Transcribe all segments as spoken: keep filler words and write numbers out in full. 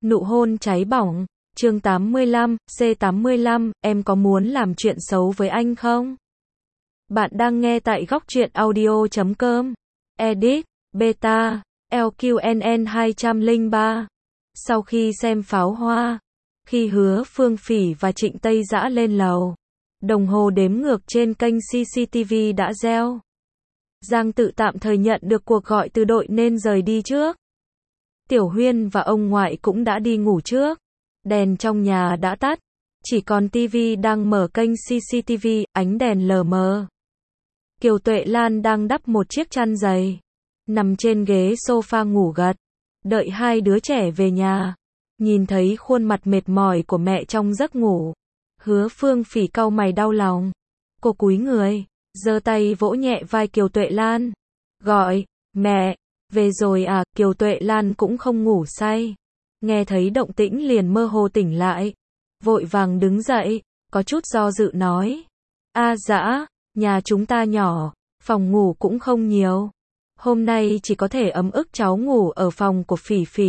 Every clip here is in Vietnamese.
Nụ hôn cháy bỏng, chương tám mươi lăm, C tám mươi lăm, em có muốn làm chuyện xấu với anh không? Bạn đang nghe tại góc truyện audio chấm com. Edit, Beta, L Q N N hai không ba. Sau khi xem pháo hoa, khi Hứa Phương Phỉ và Trịnh Tây Dã lên lầu, đồng hồ đếm ngược trên kênh xê xê tê vê đã reo. Giang Tự tạm thời nhận được cuộc gọi từ đội nên rời đi trước. Tiểu Huyên và ông ngoại cũng đã đi ngủ trước. Đèn trong nhà đã tắt, chỉ còn tivi đang mở kênh xê xê tê vê, ánh đèn lờ mờ. Kiều Tuệ Lan đang đắp một chiếc chăn dày, nằm trên ghế sofa ngủ gật, đợi hai đứa trẻ về nhà. Nhìn thấy khuôn mặt mệt mỏi của mẹ trong giấc ngủ, Hứa Phương Phỉ cau mày đau lòng. Cô cúi người, giơ tay vỗ nhẹ vai Kiều Tuệ Lan, gọi, mẹ, về rồi à? Kiều Tuệ Lan cũng không ngủ say, nghe thấy động tĩnh liền mơ hồ tỉnh lại, vội vàng đứng dậy, có chút do dự nói, A Dã, nhà chúng ta nhỏ, phòng ngủ cũng không nhiều, hôm nay chỉ có thể ấm ức cháu ngủ ở phòng của Phỉ Phỉ.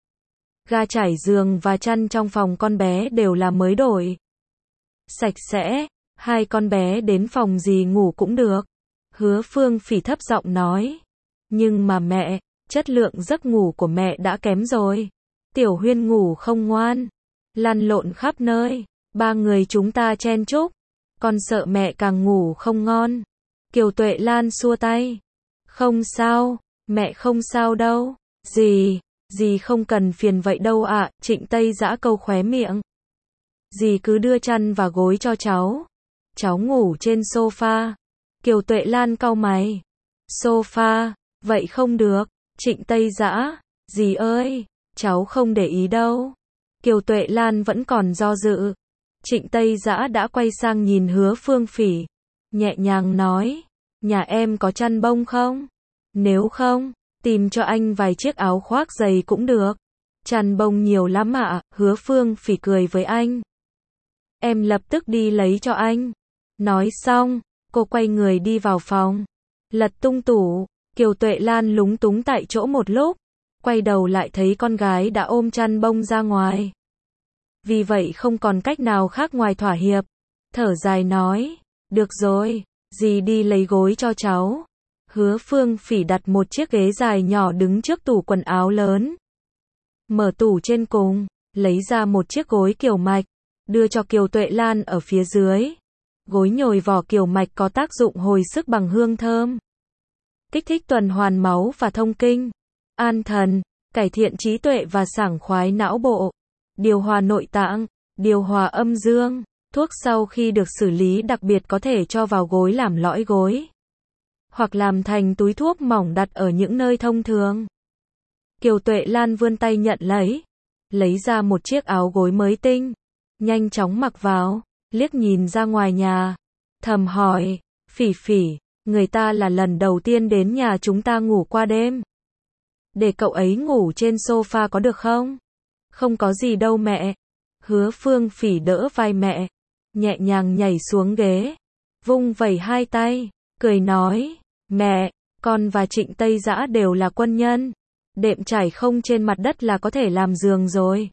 Ga trải giường và chăn trong phòng con bé đều là mới đổi, sạch sẽ, hai con bé đến phòng gì ngủ cũng được. Hứa Phương Phỉ thấp giọng nói, nhưng mà mẹ, chất lượng giấc ngủ của mẹ đã kém rồi. Tiểu Huyên ngủ không ngoan, lăn lộn khắp nơi, ba người chúng ta chen chúc, con sợ mẹ càng ngủ không ngon. Kiều Tuệ Lan xua tay, không sao, mẹ không sao đâu. Dì, dì không cần phiền vậy đâu ạ. Trịnh Tây Dã câu khóe miệng, dì cứ đưa chăn và gối cho cháu, cháu ngủ trên sofa. Kiều Tuệ Lan cau mày, sofa, vậy không được. Trịnh Tây Dã, dì ơi, cháu không để ý đâu. Kiều Tuệ Lan vẫn còn do dự. Trịnh Tây Dã đã quay sang nhìn Hứa Phương Phỉ, nhẹ nhàng nói, nhà em có chăn bông không? Nếu không, tìm cho anh vài chiếc áo khoác dày cũng được. Chăn bông nhiều lắm ạ. Hứa Phương Phỉ cười với anh, em lập tức đi lấy cho anh. Nói xong, cô quay người đi vào phòng, lật tung tủ. Kiều Tuệ Lan lúng túng tại chỗ một lúc, quay đầu lại thấy con gái đã ôm chăn bông ra ngoài. Vì vậy không còn cách nào khác ngoài thỏa hiệp, thở dài nói, được rồi, dì đi lấy gối cho cháu. Hứa Phương Phỉ đặt một chiếc ghế dài nhỏ đứng trước tủ quần áo lớn, mở tủ trên cùng, lấy ra một chiếc gối kiểu mạch, đưa cho Kiều Tuệ Lan ở phía dưới. Gối nhồi vỏ kiểu mạch có tác dụng hồi sức bằng hương thơm, kích thích tuần hoàn máu và thông kinh, an thần, cải thiện trí tuệ và sảng khoái não bộ, điều hòa nội tạng, điều hòa âm dương. Thuốc sau khi được xử lý đặc biệt có thể cho vào gối làm lõi gối, hoặc làm thành túi thuốc mỏng đặt ở những nơi thông thường. Kiều Tuệ Lan vươn tay nhận lấy, lấy ra một chiếc áo gối mới tinh, nhanh chóng mặc vào, liếc nhìn ra ngoài nhà, thầm hỏi, Phỉ Phỉ, người ta là lần đầu tiên đến nhà chúng ta ngủ qua đêm. Để cậu ấy ngủ trên sofa có được không? Không có gì đâu mẹ. Hứa Phương Phỉ đỡ vai mẹ, nhẹ nhàng nhảy xuống ghế, vung vẩy hai tay, cười nói, mẹ, con và Trịnh Tây Dã đều là quân nhân, đệm trải không trên mặt đất là có thể làm giường rồi.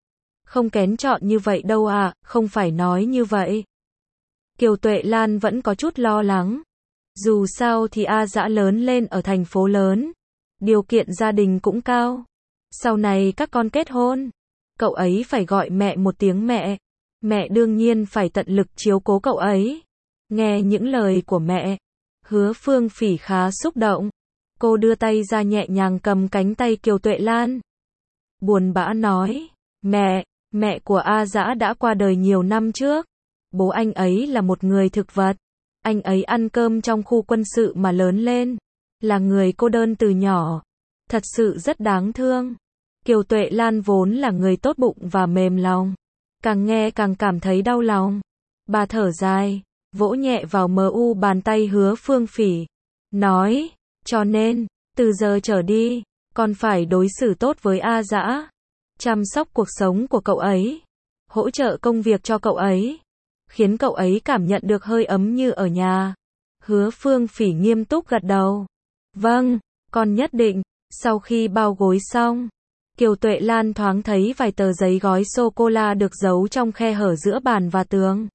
Không kén chọn như vậy đâu à, không phải nói như vậy. Kiều Tuệ Lan vẫn có chút lo lắng. Dù sao thì A Dã lớn lên ở thành phố lớn, điều kiện gia đình cũng cao. Sau này các con kết hôn, cậu ấy phải gọi mẹ một tiếng mẹ. Mẹ đương nhiên phải tận lực chiếu cố cậu ấy. Nghe những lời của mẹ, Hứa Phương Phỉ khá xúc động. Cô đưa tay ra nhẹ nhàng cầm cánh tay Kiều Tuệ Lan, buồn bã nói, mẹ, mẹ của A Dã đã qua đời nhiều năm trước. Bố anh ấy là một người thực vật. Anh ấy ăn cơm trong khu quân sự mà lớn lên, là người cô đơn từ nhỏ, thật sự rất đáng thương. Kiều Tuệ Lan vốn là người tốt bụng và mềm lòng, càng nghe càng cảm thấy đau lòng. Bà thở dài, vỗ nhẹ vào mờ u bàn tay Hứa Phương Phỉ, nói, cho nên, từ giờ trở đi, con phải đối xử tốt với A Dã, chăm sóc cuộc sống của cậu ấy, hỗ trợ công việc cho cậu ấy, khiến cậu ấy cảm nhận được hơi ấm như ở nhà. Hứa Phương Phỉ nghiêm túc gật đầu, vâng, con nhất định. Sau khi bao gối xong, Kiều Tuệ Lan thoáng thấy vài tờ giấy gói sô-cô-la được giấu trong khe hở giữa bàn và tường.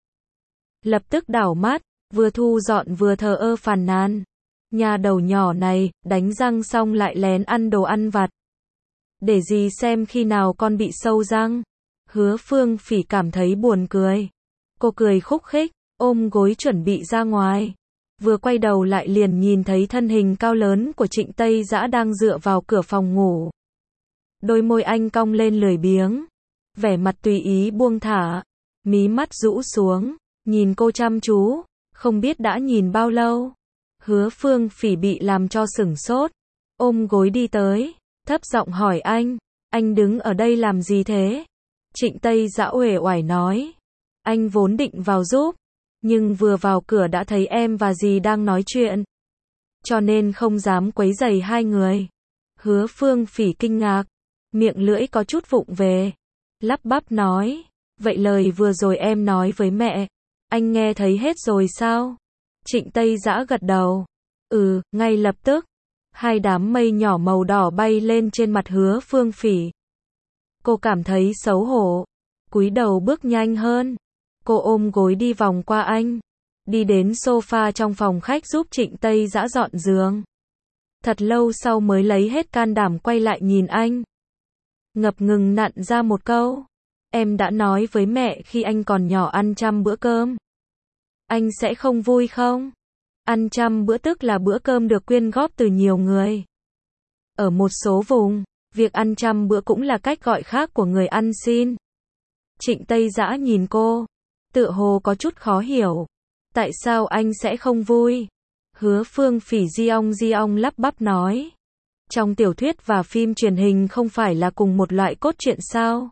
Lập tức đảo mắt, vừa thu dọn vừa thờ ơ phàn nàn. Nhà đầu nhỏ này, đánh răng xong lại lén ăn đồ ăn vặt. Để gì xem khi nào con bị sâu răng. Hứa Phương Phỉ cảm thấy buồn cười. Cô cười khúc khích, ôm gối chuẩn bị ra ngoài. Vừa quay đầu lại liền nhìn thấy thân hình cao lớn của Trịnh Tây Dã đang dựa vào cửa phòng ngủ. Đôi môi anh cong lên lười biếng, vẻ mặt tùy ý buông thả, mí mắt rũ xuống, nhìn cô chăm chú, không biết đã nhìn bao lâu. Hứa Phương Phỉ bị làm cho sửng sốt, ôm gối đi tới, thấp giọng hỏi anh, anh đứng ở đây làm gì thế? Trịnh Tây Dã uể oải nói, anh vốn định vào giúp, nhưng vừa vào cửa đã thấy em và dì đang nói chuyện, cho nên không dám quấy rầy hai người. Hứa Phương Phỉ kinh ngạc, miệng lưỡi có chút vụng về, lắp bắp nói, vậy lời vừa rồi em nói với mẹ, anh nghe thấy hết rồi sao? Trịnh Tây Dã gật đầu, ừ, ngay lập tức, hai đám mây nhỏ màu đỏ bay lên trên mặt Hứa Phương Phỉ. Cô cảm thấy xấu hổ, cúi đầu bước nhanh hơn, cô ôm gối đi vòng qua anh, đi đến sofa trong phòng khách giúp Trịnh Tây Dã dọn giường. Thật lâu sau mới lấy hết can đảm quay lại nhìn anh. Ngập ngừng nặn ra một câu, em đã nói với mẹ khi anh còn nhỏ ăn trăm bữa cơm. Anh sẽ không vui không? Ăn trăm bữa tức là bữa cơm được quyên góp từ nhiều người. Ở một số vùng, việc ăn trăm bữa cũng là cách gọi khác của người ăn xin. Trịnh Tây Dã nhìn cô, tựa hồ có chút khó hiểu. Tại sao anh sẽ không vui? Hứa Phương Phỉ di ong di ong lắp bắp nói. Trong tiểu thuyết và phim truyền hình không phải là cùng một loại cốt truyện sao?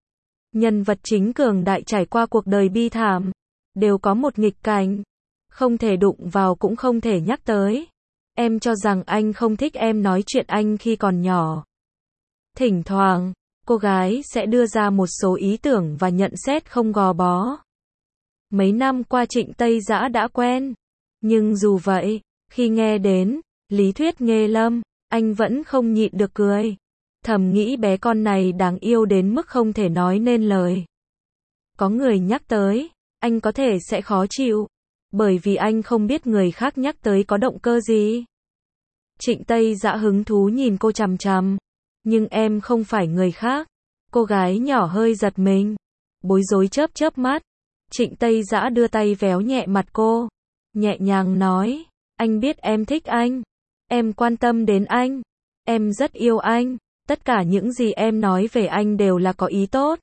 Nhân vật chính cường đại trải qua cuộc đời bi thảm, đều có một nghịch cảnh, không thể đụng vào cũng không thể nhắc tới. Em cho rằng anh không thích em nói chuyện anh khi còn nhỏ. Thỉnh thoảng, cô gái sẽ đưa ra một số ý tưởng và nhận xét không gò bó. Mấy năm qua Trịnh Tây Dã đã quen, nhưng dù vậy, khi nghe đến lý thuyết nghề lâm, anh vẫn không nhịn được cười. Thầm nghĩ bé con này đáng yêu đến mức không thể nói nên lời. Có người nhắc tới, anh có thể sẽ khó chịu, bởi vì anh không biết người khác nhắc tới có động cơ gì. Trịnh Tây Dã hứng thú nhìn cô chằm chằm, nhưng em không phải người khác. Cô gái nhỏ hơi giật mình, bối rối chớp chớp mắt. Trịnh Tây Dã đưa tay véo nhẹ mặt cô, nhẹ nhàng nói, anh biết em thích anh, em quan tâm đến anh, em rất yêu anh, tất cả những gì em nói về anh đều là có ý tốt.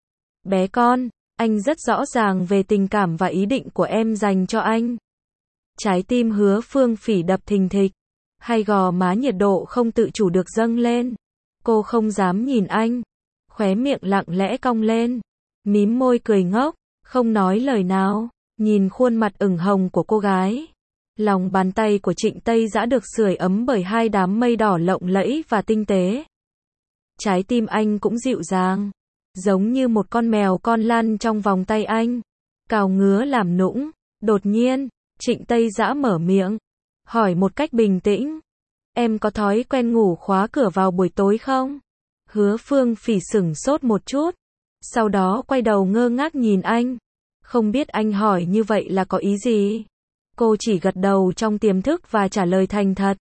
Bé con, anh rất rõ ràng về tình cảm và ý định của em dành cho anh. Trái tim Hứa Phương Phỉ đập thình thịch, hai gò má nhiệt độ không tự chủ được dâng lên. Cô không dám nhìn anh, khóe miệng lặng lẽ cong lên, mím môi cười ngốc, không nói lời nào, nhìn khuôn mặt ửng hồng của cô gái. Lòng bàn tay của Trịnh Tây Dã được sưởi ấm bởi hai đám mây đỏ lộng lẫy và tinh tế. Trái tim anh cũng dịu dàng, giống như một con mèo con lăn trong vòng tay anh, cào ngứa làm nũng. Đột nhiên, Trịnh Tây Dã mở miệng, hỏi một cách bình tĩnh, em có thói quen ngủ khóa cửa vào buổi tối không? Hứa Phương Phỉ sửng sốt một chút, sau đó quay đầu ngơ ngác nhìn anh, không biết anh hỏi như vậy là có ý gì. Cô chỉ gật đầu trong tiềm thức và trả lời thành thật.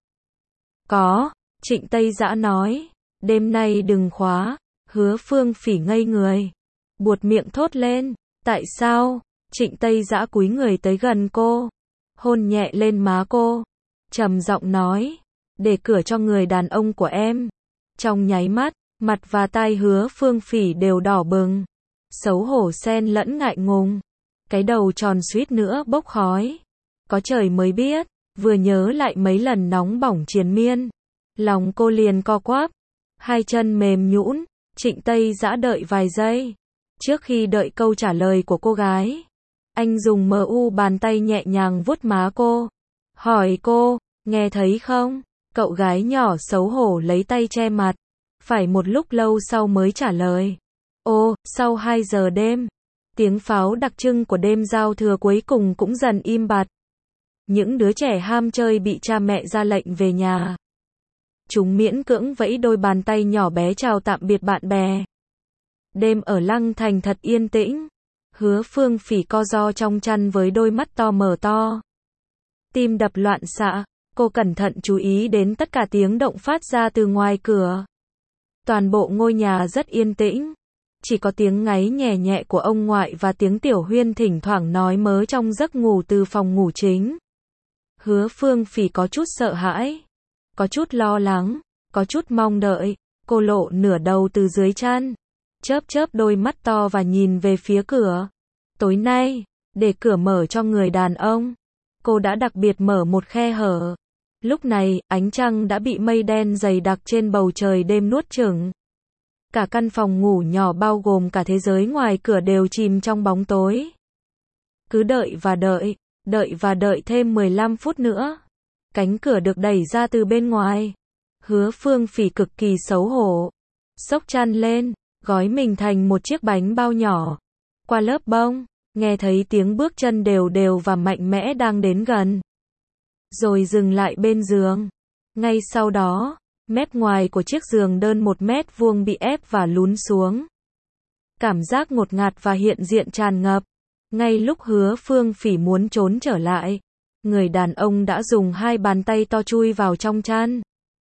Có, Trịnh Tây Dã nói, đêm nay đừng khóa. Hứa Phương Phỉ ngây người, buột miệng thốt lên, tại sao? Trịnh Tây Dã cúi người tới gần cô, hôn nhẹ lên má cô, trầm giọng nói, để cửa cho người đàn ông của em. Trong nháy mắt, mặt và tai Hứa Phương Phỉ đều đỏ bừng, xấu hổ xen lẫn ngại ngùng, cái đầu tròn suýt nữa bốc khói. Có trời mới biết, vừa nhớ lại mấy lần nóng bỏng triền miên, lòng cô liền co quắp, hai chân mềm nhũn. Trịnh Tây Dã đợi vài giây, trước khi đợi câu trả lời của cô gái, anh dùng mờ u bàn tay nhẹ nhàng vuốt má cô, hỏi cô, nghe thấy không? Cậu gái nhỏ xấu hổ lấy tay che mặt, phải một lúc lâu sau mới trả lời. Ô, sau hai giờ đêm, tiếng pháo đặc trưng của đêm giao thừa cuối cùng cũng dần im bặt. Những đứa trẻ ham chơi bị cha mẹ ra lệnh về nhà. chúng miễn cưỡng vẫy đôi bàn tay nhỏ bé chào tạm biệt bạn bè. Đêm ở Lăng Thành thật yên tĩnh. Hứa Phương Phỉ co ro trong chăn với đôi mắt to mở to. Tim đập loạn xạ, cô cẩn thận chú ý đến tất cả tiếng động phát ra từ ngoài cửa. Toàn bộ ngôi nhà rất yên tĩnh. Chỉ có tiếng ngáy nhẹ nhẹ của ông ngoại và tiếng Tiểu Huyên thỉnh thoảng nói mớ trong giấc ngủ từ phòng ngủ chính. Hứa Phương Phỉ có chút sợ hãi, có chút lo lắng, có chút mong đợi. Cô lộ nửa đầu từ dưới chăn, chớp chớp đôi mắt to và nhìn về phía cửa. Tối nay, để cửa mở cho người đàn ông, cô đã đặc biệt mở một khe hở. Lúc này, ánh trăng đã bị mây đen dày đặc trên bầu trời đêm nuốt chửng. Cả căn phòng ngủ nhỏ bao gồm cả thế giới ngoài cửa đều chìm trong bóng tối. Cứ đợi và đợi, đợi và đợi thêm mười lăm phút nữa. Cánh cửa được đẩy ra từ bên ngoài. Hứa Phương Phỉ cực kỳ xấu hổ. Xốc chăn lên, gói mình thành một chiếc bánh bao nhỏ. Qua lớp bông, nghe thấy tiếng bước chân đều đều và mạnh mẽ đang đến gần. Rồi dừng lại bên giường. Ngay sau đó, mép ngoài của chiếc giường đơn một mét vuông bị ép và lún xuống. Cảm giác ngột ngạt và hiện diện tràn ngập. Ngay lúc Hứa Phương Phỉ muốn trốn trở lại, người đàn ông đã dùng hai bàn tay to chui vào trong chăn.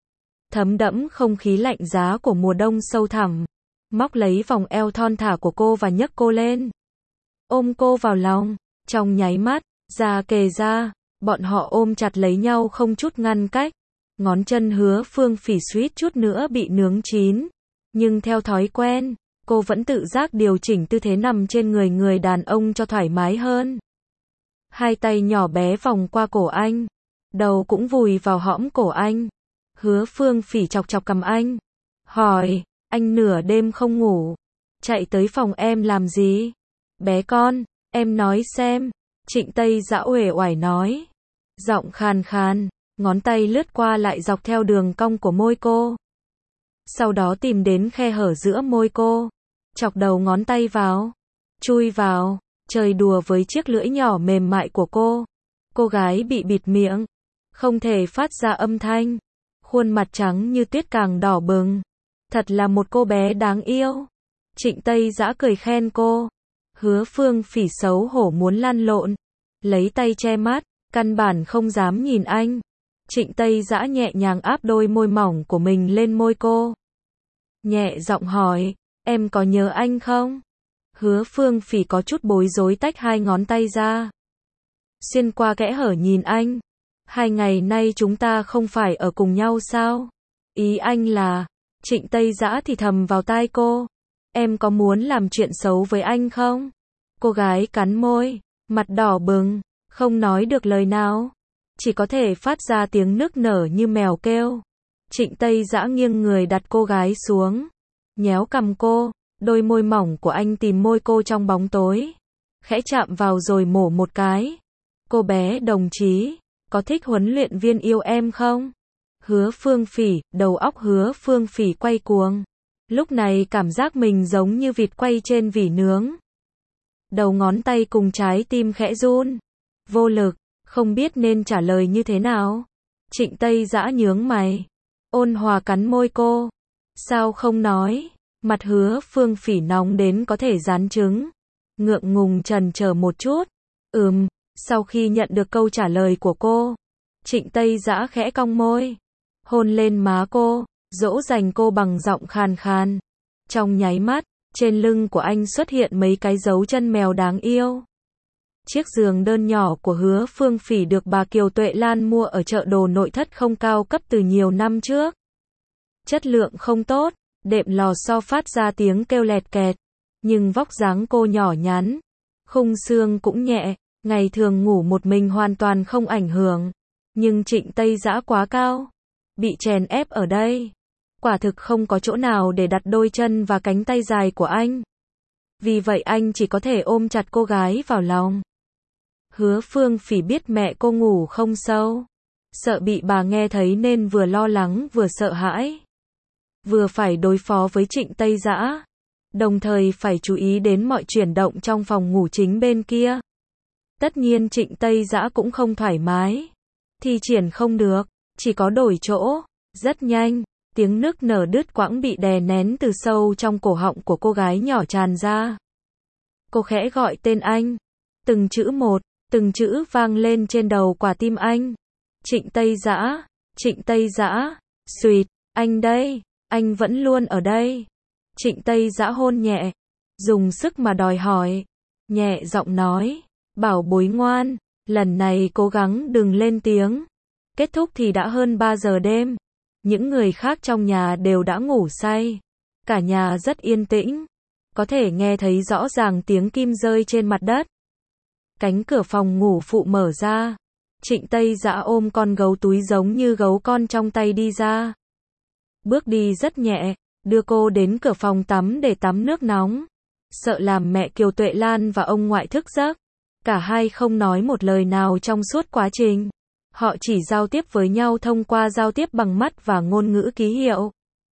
Thấm đẫm không khí lạnh giá của mùa đông sâu thẳm. Móc lấy vòng eo thon thả của cô và nhấc cô lên. Ôm cô vào lòng. Trong nháy mắt, da kề da, bọn họ ôm chặt lấy nhau không chút ngăn cách. Ngón chân Hứa Phương Phỉ suýt chút nữa bị nướng chín. Nhưng theo thói quen, cô vẫn tự giác điều chỉnh tư thế nằm trên người người đàn ông cho thoải mái hơn. Hai tay nhỏ bé vòng qua cổ anh. Đầu cũng vùi vào hõm cổ anh. Hứa Phương Phỉ chọc chọc cằm anh. Hỏi, anh nửa đêm không ngủ. Chạy tới phòng em làm gì? Bé con, em nói xem. Trịnh Tây Dã uể oải nói. Giọng khàn khàn, ngón tay lướt qua lại dọc theo đường cong của môi cô. Sau đó tìm đến khe hở giữa môi cô. Chọc đầu ngón tay vào. Chui vào, chơi đùa với chiếc lưỡi nhỏ mềm mại của cô. Cô gái bị bịt miệng, không thể phát ra âm thanh. Khuôn mặt trắng như tuyết càng đỏ bừng. Thật là một cô bé đáng yêu. Trịnh Tây Dã cười khen cô. Hứa Phương Phỉ xấu hổ muốn lăn lộn. Lấy tay che mắt, căn bản không dám nhìn anh. Trịnh Tây Dã nhẹ nhàng áp đôi môi mỏng của mình lên môi cô. Nhẹ giọng hỏi, em có nhớ anh không? Hứa Phương Phỉ có chút bối rối tách hai ngón tay ra. Xuyên qua kẽ hở nhìn anh. Hai ngày nay chúng ta không phải ở cùng nhau sao? Ý anh là, Trịnh Tây Dã thì thầm vào tai cô. Em có muốn làm chuyện xấu với anh không? Cô gái cắn môi, mặt đỏ bừng, không nói được lời nào. Chỉ có thể phát ra tiếng nức nở như mèo kêu. Trịnh Tây Dã nghiêng người đặt cô gái xuống. Nhéo cằm cô, đôi môi mỏng của anh tìm môi cô trong bóng tối. Khẽ chạm vào rồi mổ một cái. Cô bé đồng chí, có thích huấn luyện viên yêu em không? Hứa Phương Phỉ, đầu óc Hứa Phương Phỉ quay cuồng. Lúc này cảm giác mình giống như vịt quay trên vỉ nướng. Đầu ngón tay cùng trái tim khẽ run. Vô lực, không biết nên trả lời như thế nào. Trịnh Tây Dã nhướng mày. Ôn hòa cắn môi cô. Sao không nói? Mặt Hứa Phương Phỉ nóng đến có thể rán trứng. Ngượng ngùng chần chờ một chút. Ừm, sau khi nhận được câu trả lời của cô, Trịnh Tây Dã khẽ cong môi. Hôn lên má cô, dỗ dành cô bằng giọng khàn khàn. Trong nháy mắt, trên lưng của anh xuất hiện mấy cái dấu chân mèo đáng yêu. Chiếc giường đơn nhỏ của Hứa Phương Phỉ được bà Kiều Tuệ Lan mua ở chợ đồ nội thất không cao cấp từ nhiều năm trước. Chất lượng không tốt, đệm lò xo phát ra tiếng kêu lẹt kẹt. Nhưng vóc dáng cô nhỏ nhắn, khung xương cũng nhẹ, ngày thường ngủ một mình hoàn toàn không ảnh hưởng. Nhưng Trịnh Tây Dã quá cao, bị chèn ép ở đây. Quả thực không có chỗ nào để đặt đôi chân và cánh tay dài của anh. Vì vậy anh chỉ có thể ôm chặt cô gái vào lòng. Hứa Phương Phỉ biết mẹ cô ngủ không sâu. Sợ bị bà nghe thấy nên vừa lo lắng vừa sợ hãi. Vừa phải đối phó với Trịnh Tây Dã, đồng thời phải chú ý đến mọi chuyển động trong phòng ngủ chính bên kia. Tất nhiên Trịnh Tây Dã cũng không thoải mái. Thi triển không được, chỉ có đổi chỗ. Rất nhanh, tiếng nức nở đứt quãng bị đè nén từ sâu trong cổ họng của cô gái nhỏ tràn ra. Cô khẽ gọi tên anh. Từng chữ một, từng chữ vang lên trên đầu quả tim anh. Trịnh Tây Dã, Trịnh Tây Dã, xuỵt, anh đây, anh vẫn luôn ở đây. Trịnh Tây Dã hôn nhẹ, dùng sức mà đòi hỏi, nhẹ giọng nói, bảo bối ngoan, lần này cố gắng đừng lên tiếng. Kết thúc thì đã hơn ba giờ đêm. Những người khác trong nhà đều đã ngủ say. Cả nhà rất yên tĩnh. Có thể nghe thấy rõ ràng tiếng kim rơi trên mặt đất. Cánh cửa phòng ngủ phụ mở ra. Trịnh Tây Dã ôm con gấu túi giống như gấu con trong tay đi ra. Bước đi rất nhẹ, đưa cô đến cửa phòng tắm để tắm nước nóng. Sợ làm mẹ Kiều Tuệ Lan và ông ngoại thức giấc. Cả hai không nói một lời nào trong suốt quá trình. Họ chỉ giao tiếp với nhau thông qua giao tiếp bằng mắt và ngôn ngữ ký hiệu.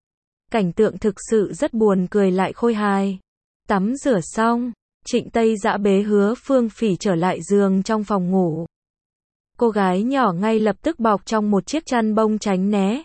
Cảnh tượng thực sự rất buồn cười lại khôi hài. Tắm rửa xong, Trịnh Tây Dã bế Hứa Phương Phỉ trở lại giường trong phòng ngủ. Cô gái nhỏ ngay lập tức bọc trong một chiếc chăn bông tránh né.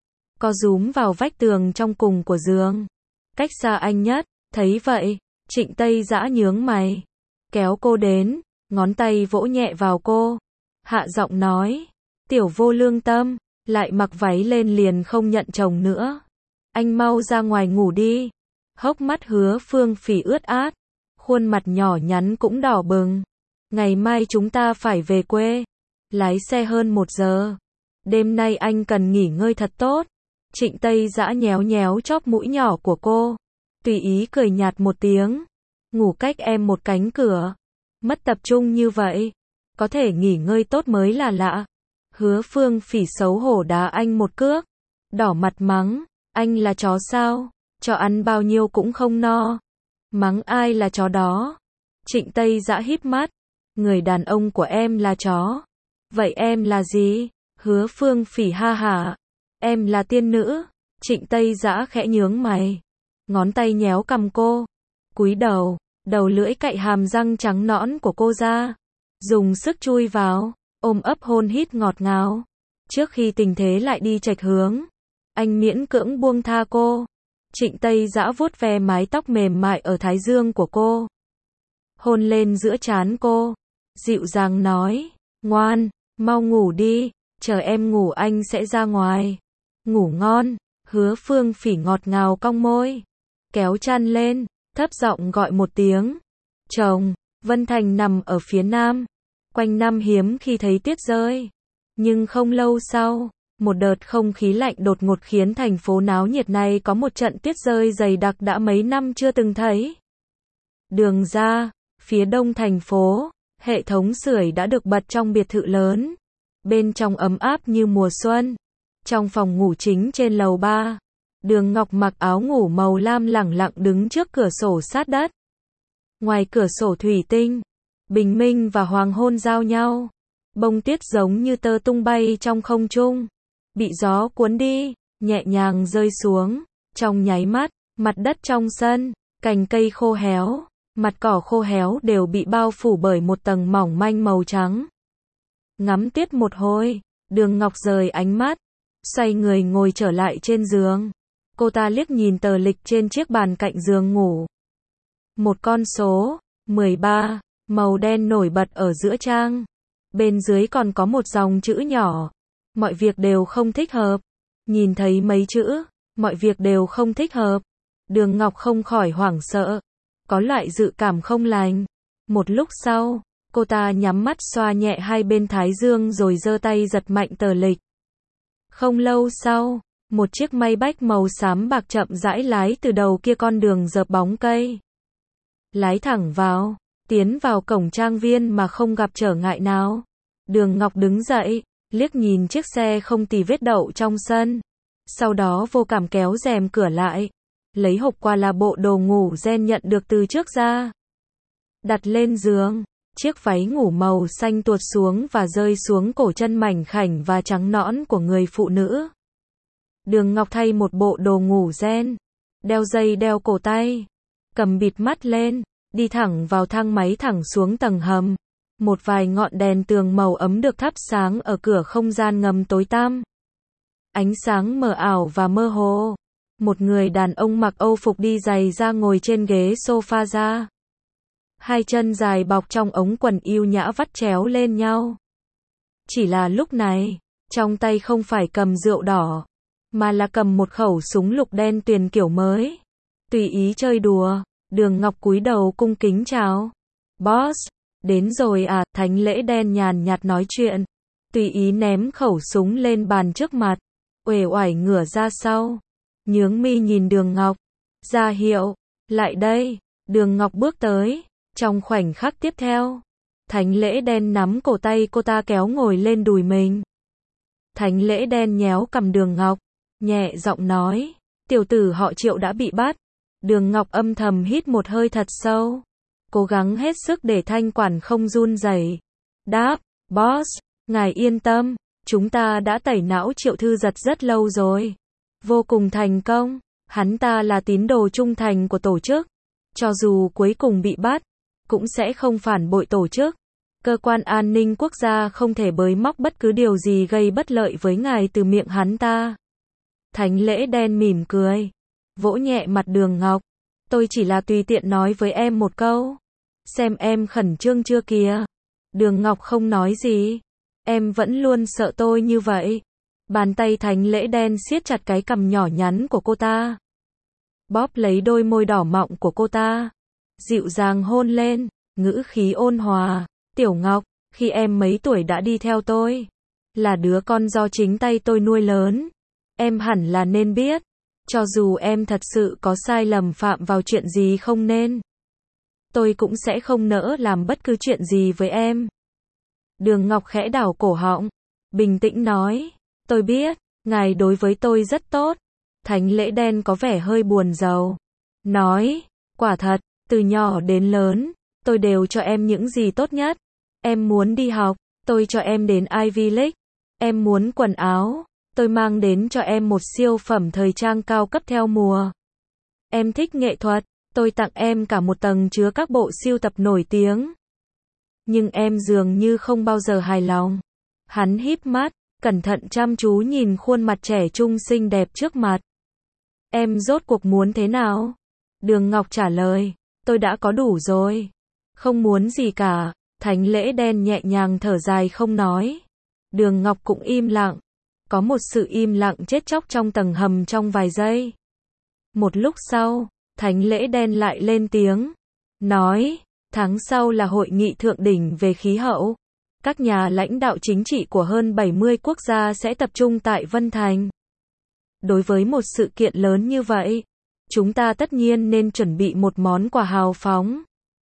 Co rúm vào vách tường trong cùng của giường. Cách xa anh nhất, thấy vậy, Trịnh Tây Dã nhướng mày. Kéo cô đến, ngón tay vỗ nhẹ vào cô. Hạ giọng nói, tiểu vô lương tâm, lại mặc váy lên liền không nhận chồng nữa. Anh mau ra ngoài ngủ đi. Hốc mắt Hứa Phương Phỉ ướt át, khuôn mặt nhỏ nhắn cũng đỏ bừng. Ngày mai chúng ta phải về quê. Lái xe hơn một giờ. Đêm nay anh cần nghỉ ngơi thật tốt. Trịnh Tây Dã nhéo nhéo chóp mũi nhỏ của cô. Tùy ý cười nhạt một tiếng. Ngủ cách em một cánh cửa. Mất tập trung như vậy. Có thể nghỉ ngơi tốt mới là lạ. Hứa Phương Phỉ xấu hổ đá anh một cước. Đỏ mặt mắng. Anh là chó sao? Cho ăn bao nhiêu cũng không no. Mắng ai là chó đó? Trịnh Tây Dã híp mắt. Người đàn ông của em là chó. Vậy em là gì? Hứa Phương Phỉ ha hả. Em là tiên nữ. Trịnh Tây Dã khẽ nhướng mày. Ngón tay nhéo cằm cô. Cúi đầu, đầu lưỡi cạy hàm răng trắng nõn của cô ra. Dùng sức chui vào, ôm ấp hôn hít ngọt ngào. Trước khi tình thế lại đi chệch hướng, anh miễn cưỡng buông tha cô. Trịnh Tây Dã vuốt ve mái tóc mềm mại ở thái dương của cô. Hôn lên giữa trán cô. Dịu dàng nói, ngoan, mau ngủ đi, chờ em ngủ anh sẽ ra ngoài. Ngủ ngon. Hứa Phương Phỉ ngọt ngào cong môi. Kéo chăn lên, thấp giọng gọi một tiếng. Chồng. Vân Thành nằm ở phía nam. Quanh năm hiếm khi thấy tuyết rơi. Nhưng không lâu sau, một đợt không khí lạnh đột ngột khiến thành phố náo nhiệt này có một trận tuyết rơi dày đặc đã mấy năm chưa từng thấy. Đường ra, phía đông thành phố, hệ thống sưởi đã được bật trong biệt thự lớn. Bên trong ấm áp như mùa xuân. Trong phòng ngủ chính trên lầu ba, Đường Ngọc mặc áo ngủ màu lam lẳng lặng đứng trước cửa sổ sát đất. Ngoài cửa sổ thủy tinh, bình minh và hoàng hôn giao nhau. Bông tuyết giống như tơ tung bay trong không trung, bị gió cuốn đi, nhẹ nhàng rơi xuống. Trong nháy mắt, mặt đất trong sân, cành cây khô héo, mặt cỏ khô héo đều bị bao phủ bởi một tầng mỏng manh màu trắng. Ngắm tuyết một hồi, Đường Ngọc rời ánh mắt, xoay người ngồi trở lại trên giường. Cô ta liếc nhìn tờ lịch trên chiếc bàn cạnh giường ngủ. Một con số, mười ba, màu đen nổi bật ở giữa trang. Bên dưới còn có một dòng chữ nhỏ. Mọi việc đều không thích hợp. Nhìn thấy mấy chữ, mọi việc đều không thích hợp. Đường Ngọc không khỏi hoảng sợ. Có loại dự cảm không lành. Một lúc sau, cô ta nhắm mắt xoa nhẹ hai bên thái dương rồi giơ tay giật mạnh tờ lịch. Không lâu sau, một chiếc Maybach màu xám bạc chậm rãi lái từ đầu kia con đường dợp bóng cây. Lái thẳng vào, tiến vào cổng trang viên mà không gặp trở ngại nào. Đường Ngọc đứng dậy, liếc nhìn chiếc xe không tì vết đậu trong sân. Sau đó vô cảm kéo rèm cửa lại, lấy hộp quà là bộ đồ ngủ ren nhận được từ trước ra. Đặt lên giường, chiếc váy ngủ màu xanh tuột xuống và rơi xuống cổ chân mảnh khảnh và trắng nõn của người phụ nữ. Đường Ngọc thay một bộ đồ ngủ ren, đeo dây đeo cổ tay, cầm bịt mắt lên, đi thẳng vào thang máy thẳng xuống tầng hầm. Một vài ngọn đèn tường màu ấm được thắp sáng ở cửa không gian ngầm tối tăm. Ánh sáng mờ ảo và mơ hồ. Một người đàn ông mặc Âu phục đi giày da ngồi trên ghế sofa da. Hai chân dài bọc trong ống quần yêu nhã vắt chéo lên nhau. Chỉ là lúc này, trong tay không phải cầm rượu đỏ, mà là cầm một khẩu súng lục đen tuyền kiểu mới. Tùy ý chơi đùa, Đường Ngọc cúi đầu cung kính chào. Boss, đến rồi à, Thánh Lễ đen nhàn nhạt nói chuyện. Tùy ý ném khẩu súng lên bàn trước mặt. Uể oải ngửa ra sau. Nhướng mi nhìn Đường Ngọc. Ra hiệu, lại đây. Đường Ngọc bước tới. Trong khoảnh khắc tiếp theo, Thánh Lễ đen nắm cổ tay cô ta kéo ngồi lên đùi mình. Thánh Lễ đen nhéo cằm Đường Ngọc, nhẹ giọng nói, tiểu tử họ Triệu đã bị bắt. Đường Ngọc âm thầm hít một hơi thật sâu, cố gắng hết sức để thanh quản không run rẩy. Đáp, boss, ngài yên tâm, chúng ta đã tẩy não Triệu Thư Giật rất lâu rồi. Vô cùng thành công, hắn ta là tín đồ trung thành của tổ chức. Cho dù cuối cùng bị bắt, cũng sẽ không phản bội tổ chức. Cơ quan an ninh quốc gia không thể bới móc bất cứ điều gì gây bất lợi với ngài từ miệng hắn ta. Thánh Lễ đen mỉm cười, vỗ nhẹ mặt Đường Ngọc. Tôi chỉ là tùy tiện nói với em một câu. Xem em khẩn trương chưa kìa. Đường Ngọc không nói gì. Em vẫn luôn sợ tôi như vậy. Bàn tay Thánh Lễ đen siết chặt cái cằm nhỏ nhắn của cô ta. Bóp lấy đôi môi đỏ mọng của cô ta. Dịu dàng hôn lên, ngữ khí ôn hòa. Tiểu Ngọc, khi em mấy tuổi đã đi theo tôi. Là đứa con do chính tay tôi nuôi lớn. Em hẳn là nên biết. Cho dù em thật sự có sai lầm phạm vào chuyện gì không nên, tôi cũng sẽ không nỡ làm bất cứ chuyện gì với em. Đường Ngọc khẽ đảo cổ họng, bình tĩnh nói, tôi biết, ngài đối với tôi rất tốt. Thánh Lễ đen có vẻ hơi buồn rầu. Nói, quả thật, từ nhỏ đến lớn, tôi đều cho em những gì tốt nhất. Em muốn đi học, tôi cho em đến Ivy League. Em muốn quần áo, tôi mang đến cho em một siêu phẩm thời trang cao cấp theo mùa. Em thích nghệ thuật, tôi tặng em cả một tầng chứa các bộ sưu tập nổi tiếng. Nhưng em dường như không bao giờ hài lòng. Hắn híp mắt, cẩn thận chăm chú nhìn khuôn mặt trẻ trung xinh đẹp trước mặt. Em rốt cuộc muốn thế nào? Đường Ngọc trả lời, tôi đã có đủ rồi. Không muốn gì cả. Thánh Lễ đen nhẹ nhàng thở dài không nói. Đường Ngọc cũng im lặng. Có một sự im lặng chết chóc trong tầng hầm trong vài giây. Một lúc sau, Thánh Lễ đen lại lên tiếng. Nói, tháng sau là hội nghị thượng đỉnh về khí hậu. Các nhà lãnh đạo chính trị của hơn bảy mươi quốc gia sẽ tập trung tại Vân Thành. Đối với một sự kiện lớn như vậy, chúng ta tất nhiên nên chuẩn bị một món quà hào phóng.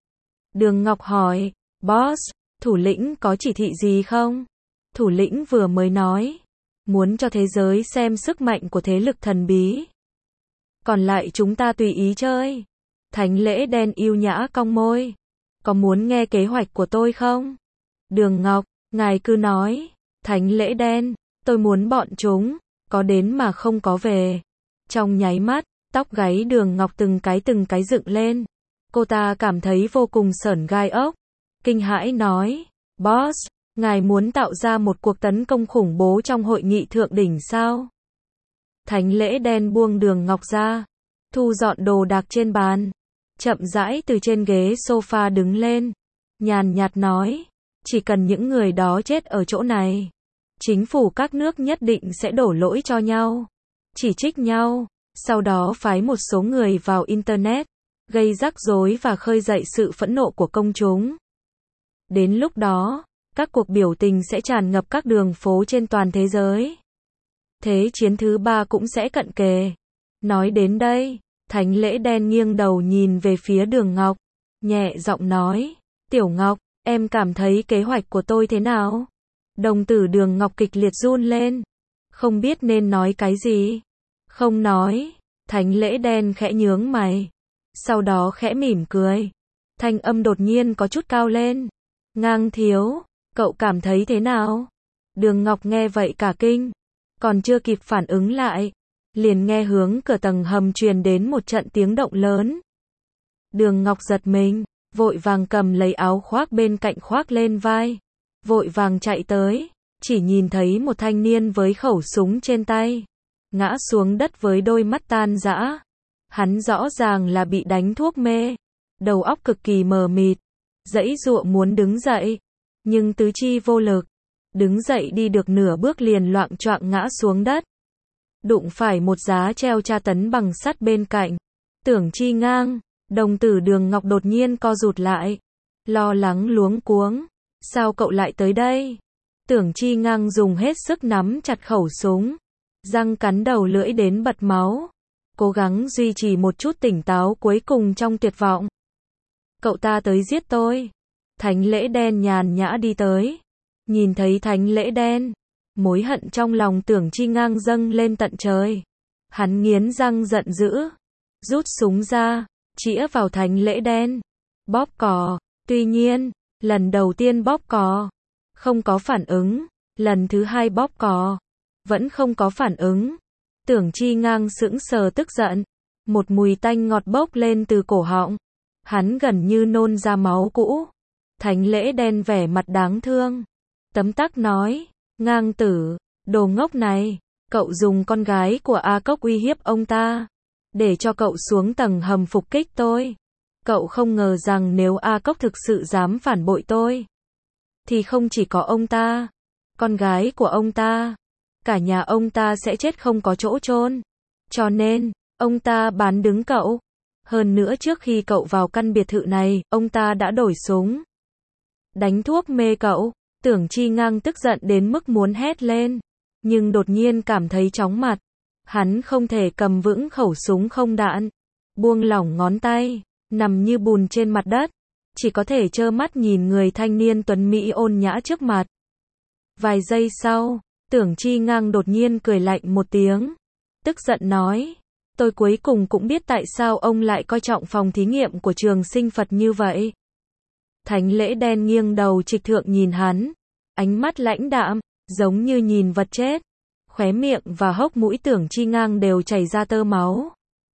Đường Ngọc hỏi, boss, thủ lĩnh có chỉ thị gì không? Thủ lĩnh vừa mới nói, muốn cho thế giới xem sức mạnh của thế lực thần bí. Còn lại chúng ta tùy ý chơi. Thánh Lễ đen yêu nhã cong môi. Có muốn nghe kế hoạch của tôi không? Đường Ngọc, ngài cứ nói. Thánh Lễ đen, tôi muốn bọn chúng có đến mà không có về. Trong nháy mắt, tóc gáy Đường Ngọc từng cái từng cái dựng lên. Cô ta cảm thấy vô cùng sởn gai ốc. Kinh hãi nói, boss, ngài muốn tạo ra một cuộc tấn công khủng bố trong hội nghị thượng đỉnh sao? Thánh Lễ đen buông Đường Ngọc ra, thu dọn đồ đạc trên bàn, chậm rãi từ trên ghế sofa đứng lên, nhàn nhạt nói, chỉ cần những người đó chết ở chỗ này, chính phủ các nước nhất định sẽ đổ lỗi cho nhau, chỉ trích nhau, sau đó phái một số người vào Internet, gây rắc rối và khơi dậy sự phẫn nộ của công chúng. Đến lúc đó, các cuộc biểu tình sẽ tràn ngập các đường phố trên toàn thế giới. Thế chiến thứ ba cũng sẽ cận kề. Nói đến đây, Thánh Lễ đen nghiêng đầu nhìn về phía Đường Ngọc, nhẹ giọng nói, Tiểu Ngọc, em cảm thấy kế hoạch của tôi thế nào? Đồng tử Đường Ngọc kịch liệt run lên, không biết nên nói cái gì. Không nói. Thánh Lễ đen khẽ nhướng mày, sau đó khẽ mỉm cười. Thanh âm đột nhiên có chút cao lên. Ngang thiếu, cậu cảm thấy thế nào? Đường Ngọc nghe vậy cả kinh, còn chưa kịp phản ứng lại, liền nghe hướng cửa tầng hầm truyền đến một trận tiếng động lớn. Đường Ngọc giật mình, vội vàng cầm lấy áo khoác bên cạnh khoác lên vai, vội vàng chạy tới, chỉ nhìn thấy một thanh niên với khẩu súng trên tay, ngã xuống đất với đôi mắt tan rã. Hắn rõ ràng là bị đánh thuốc mê, đầu óc cực kỳ mờ mịt, giãy giụa muốn đứng dậy, nhưng tứ chi vô lực, đứng dậy đi được nửa bước liền loạng choạng ngã xuống đất, đụng phải một giá treo tra tấn bằng sắt bên cạnh. Tưởng Chi Ngang, đồng tử Đường Ngọc đột nhiên co rụt lại, lo lắng luống cuống, sao cậu lại tới đây? Tưởng Chi Ngang dùng hết sức nắm chặt khẩu súng, răng cắn đầu lưỡi đến bật máu, cố gắng duy trì một chút tỉnh táo cuối cùng trong tuyệt vọng. Cậu ta tới giết tôi. Thánh Lễ Đen nhàn nhã đi tới, nhìn thấy Thánh Lễ Đen, mối hận trong lòng Tưởng Chi Ngang dâng lên tận trời. Hắn nghiến răng giận dữ, rút súng ra, chĩa vào Thánh Lễ Đen, bóp cò. Tuy nhiên, lần đầu tiên bóp cò, không có phản ứng, lần thứ hai bóp cò, vẫn không có phản ứng. Tưởng Chi Ngang sững sờ tức giận, một mùi tanh ngọt bốc lên từ cổ họng, hắn gần như nôn ra máu cũ. Thánh Lễ Đen vẻ mặt đáng thương, tấm tắc nói, Ngang tử, đồ ngốc này, cậu dùng con gái của A Cốc uy hiếp ông ta, để cho cậu xuống tầng hầm phục kích tôi. Cậu không ngờ rằng nếu A Cốc thực sự dám phản bội tôi, thì không chỉ có ông ta, con gái của ông ta, cả nhà ông ta sẽ chết không có chỗ chôn. Cho nên, ông ta bán đứng cậu. Hơn nữa trước khi cậu vào căn biệt thự này, ông ta đã đổi súng, đánh thuốc mê cậu. Tưởng Chi Ngang tức giận đến mức muốn hét lên, nhưng đột nhiên cảm thấy chóng mặt. Hắn không thể cầm vững khẩu súng không đạn, buông lỏng ngón tay, nằm như bùn trên mặt đất, chỉ có thể trơ mắt nhìn người thanh niên tuấn mỹ ôn nhã trước mặt. Vài giây sau, Tưởng Chi Ngang đột nhiên cười lạnh một tiếng, tức giận nói, tôi cuối cùng cũng biết tại sao ông lại coi trọng phòng thí nghiệm của trường sinh Phật như vậy. Thánh Lễ Đen nghiêng đầu trịch thượng nhìn hắn, ánh mắt lãnh đạm, giống như nhìn vật chết. Khóe miệng và hốc mũi Tưởng Chi Ngang đều chảy ra tơ máu.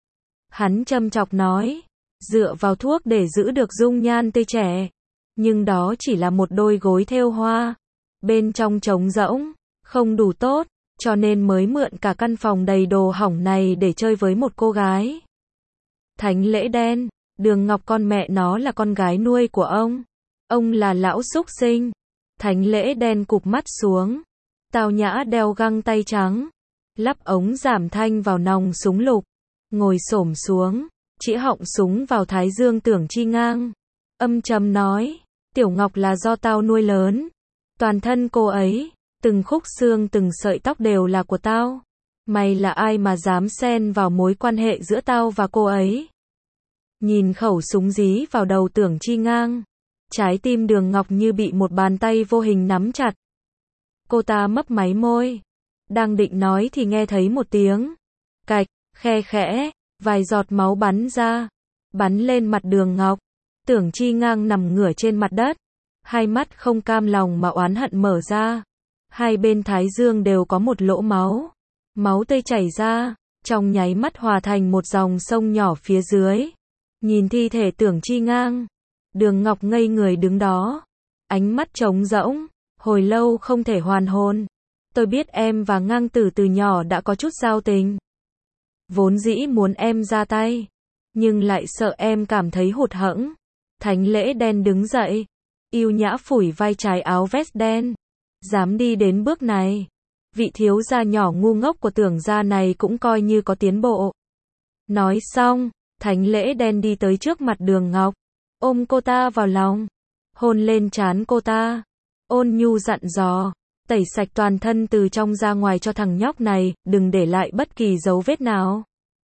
Hắn châm chọc nói, dựa vào thuốc để giữ được dung nhan tươi trẻ, nhưng đó chỉ là một đôi gối thêu hoa, bên trong trống rỗng, không đủ tốt, cho nên mới mượn cả căn phòng đầy đồ hỏng này để chơi với một cô gái. Thánh Lễ Đen, Đường Ngọc con mẹ nó là con gái nuôi của ông. Ông là lão súc sinh. Thánh Lễ Đen cụp mắt xuống, tao nhã đeo găng tay trắng, lắp ống giảm thanh vào nòng súng lục, ngồi xổm xuống, chĩa họng súng vào thái dương Tưởng Chi Ngang, âm trầm nói, Tiểu Ngọc là do tao nuôi lớn, toàn thân cô ấy, từng khúc xương từng sợi tóc đều là của tao. Mày là ai mà dám xen vào mối quan hệ giữa tao và cô ấy? Nhìn khẩu súng dí vào đầu Tưởng Chi Ngang, trái tim Đường Ngọc như bị một bàn tay vô hình nắm chặt. Cô ta mấp máy môi, đang định nói thì nghe thấy một tiếng cạch, khe khẽ, vài giọt máu bắn ra, bắn lên mặt Đường Ngọc. Tưởng Chi Ngang nằm ngửa trên mặt đất, hai mắt không cam lòng mà oán hận mở ra. Hai bên thái dương đều có một lỗ máu, máu tươi chảy ra, trong nháy mắt hòa thành một dòng sông nhỏ phía dưới. Nhìn thi thể Tưởng Chi Ngang, Đường Ngọc ngây người đứng đó, ánh mắt trống rỗng, hồi lâu không thể hoàn hồn. Tôi biết em và Ngang Tử từ nhỏ đã có chút giao tình, vốn dĩ muốn em ra tay, nhưng lại sợ em cảm thấy hụt hẫng. Thánh Lễ Đen đứng dậy, yêu nhã phủi vai trái áo vest đen, dám đi đến bước này, vị thiếu gia nhỏ ngu ngốc của Tưởng gia này cũng coi như có tiến bộ. Nói xong, Thánh Lễ Đen đi tới trước mặt Đường Ngọc, ôm cô ta vào lòng, hôn lên trán cô ta, ôn nhu dặn dò, tẩy sạch toàn thân từ trong ra ngoài cho thằng nhóc này, đừng để lại bất kỳ dấu vết nào.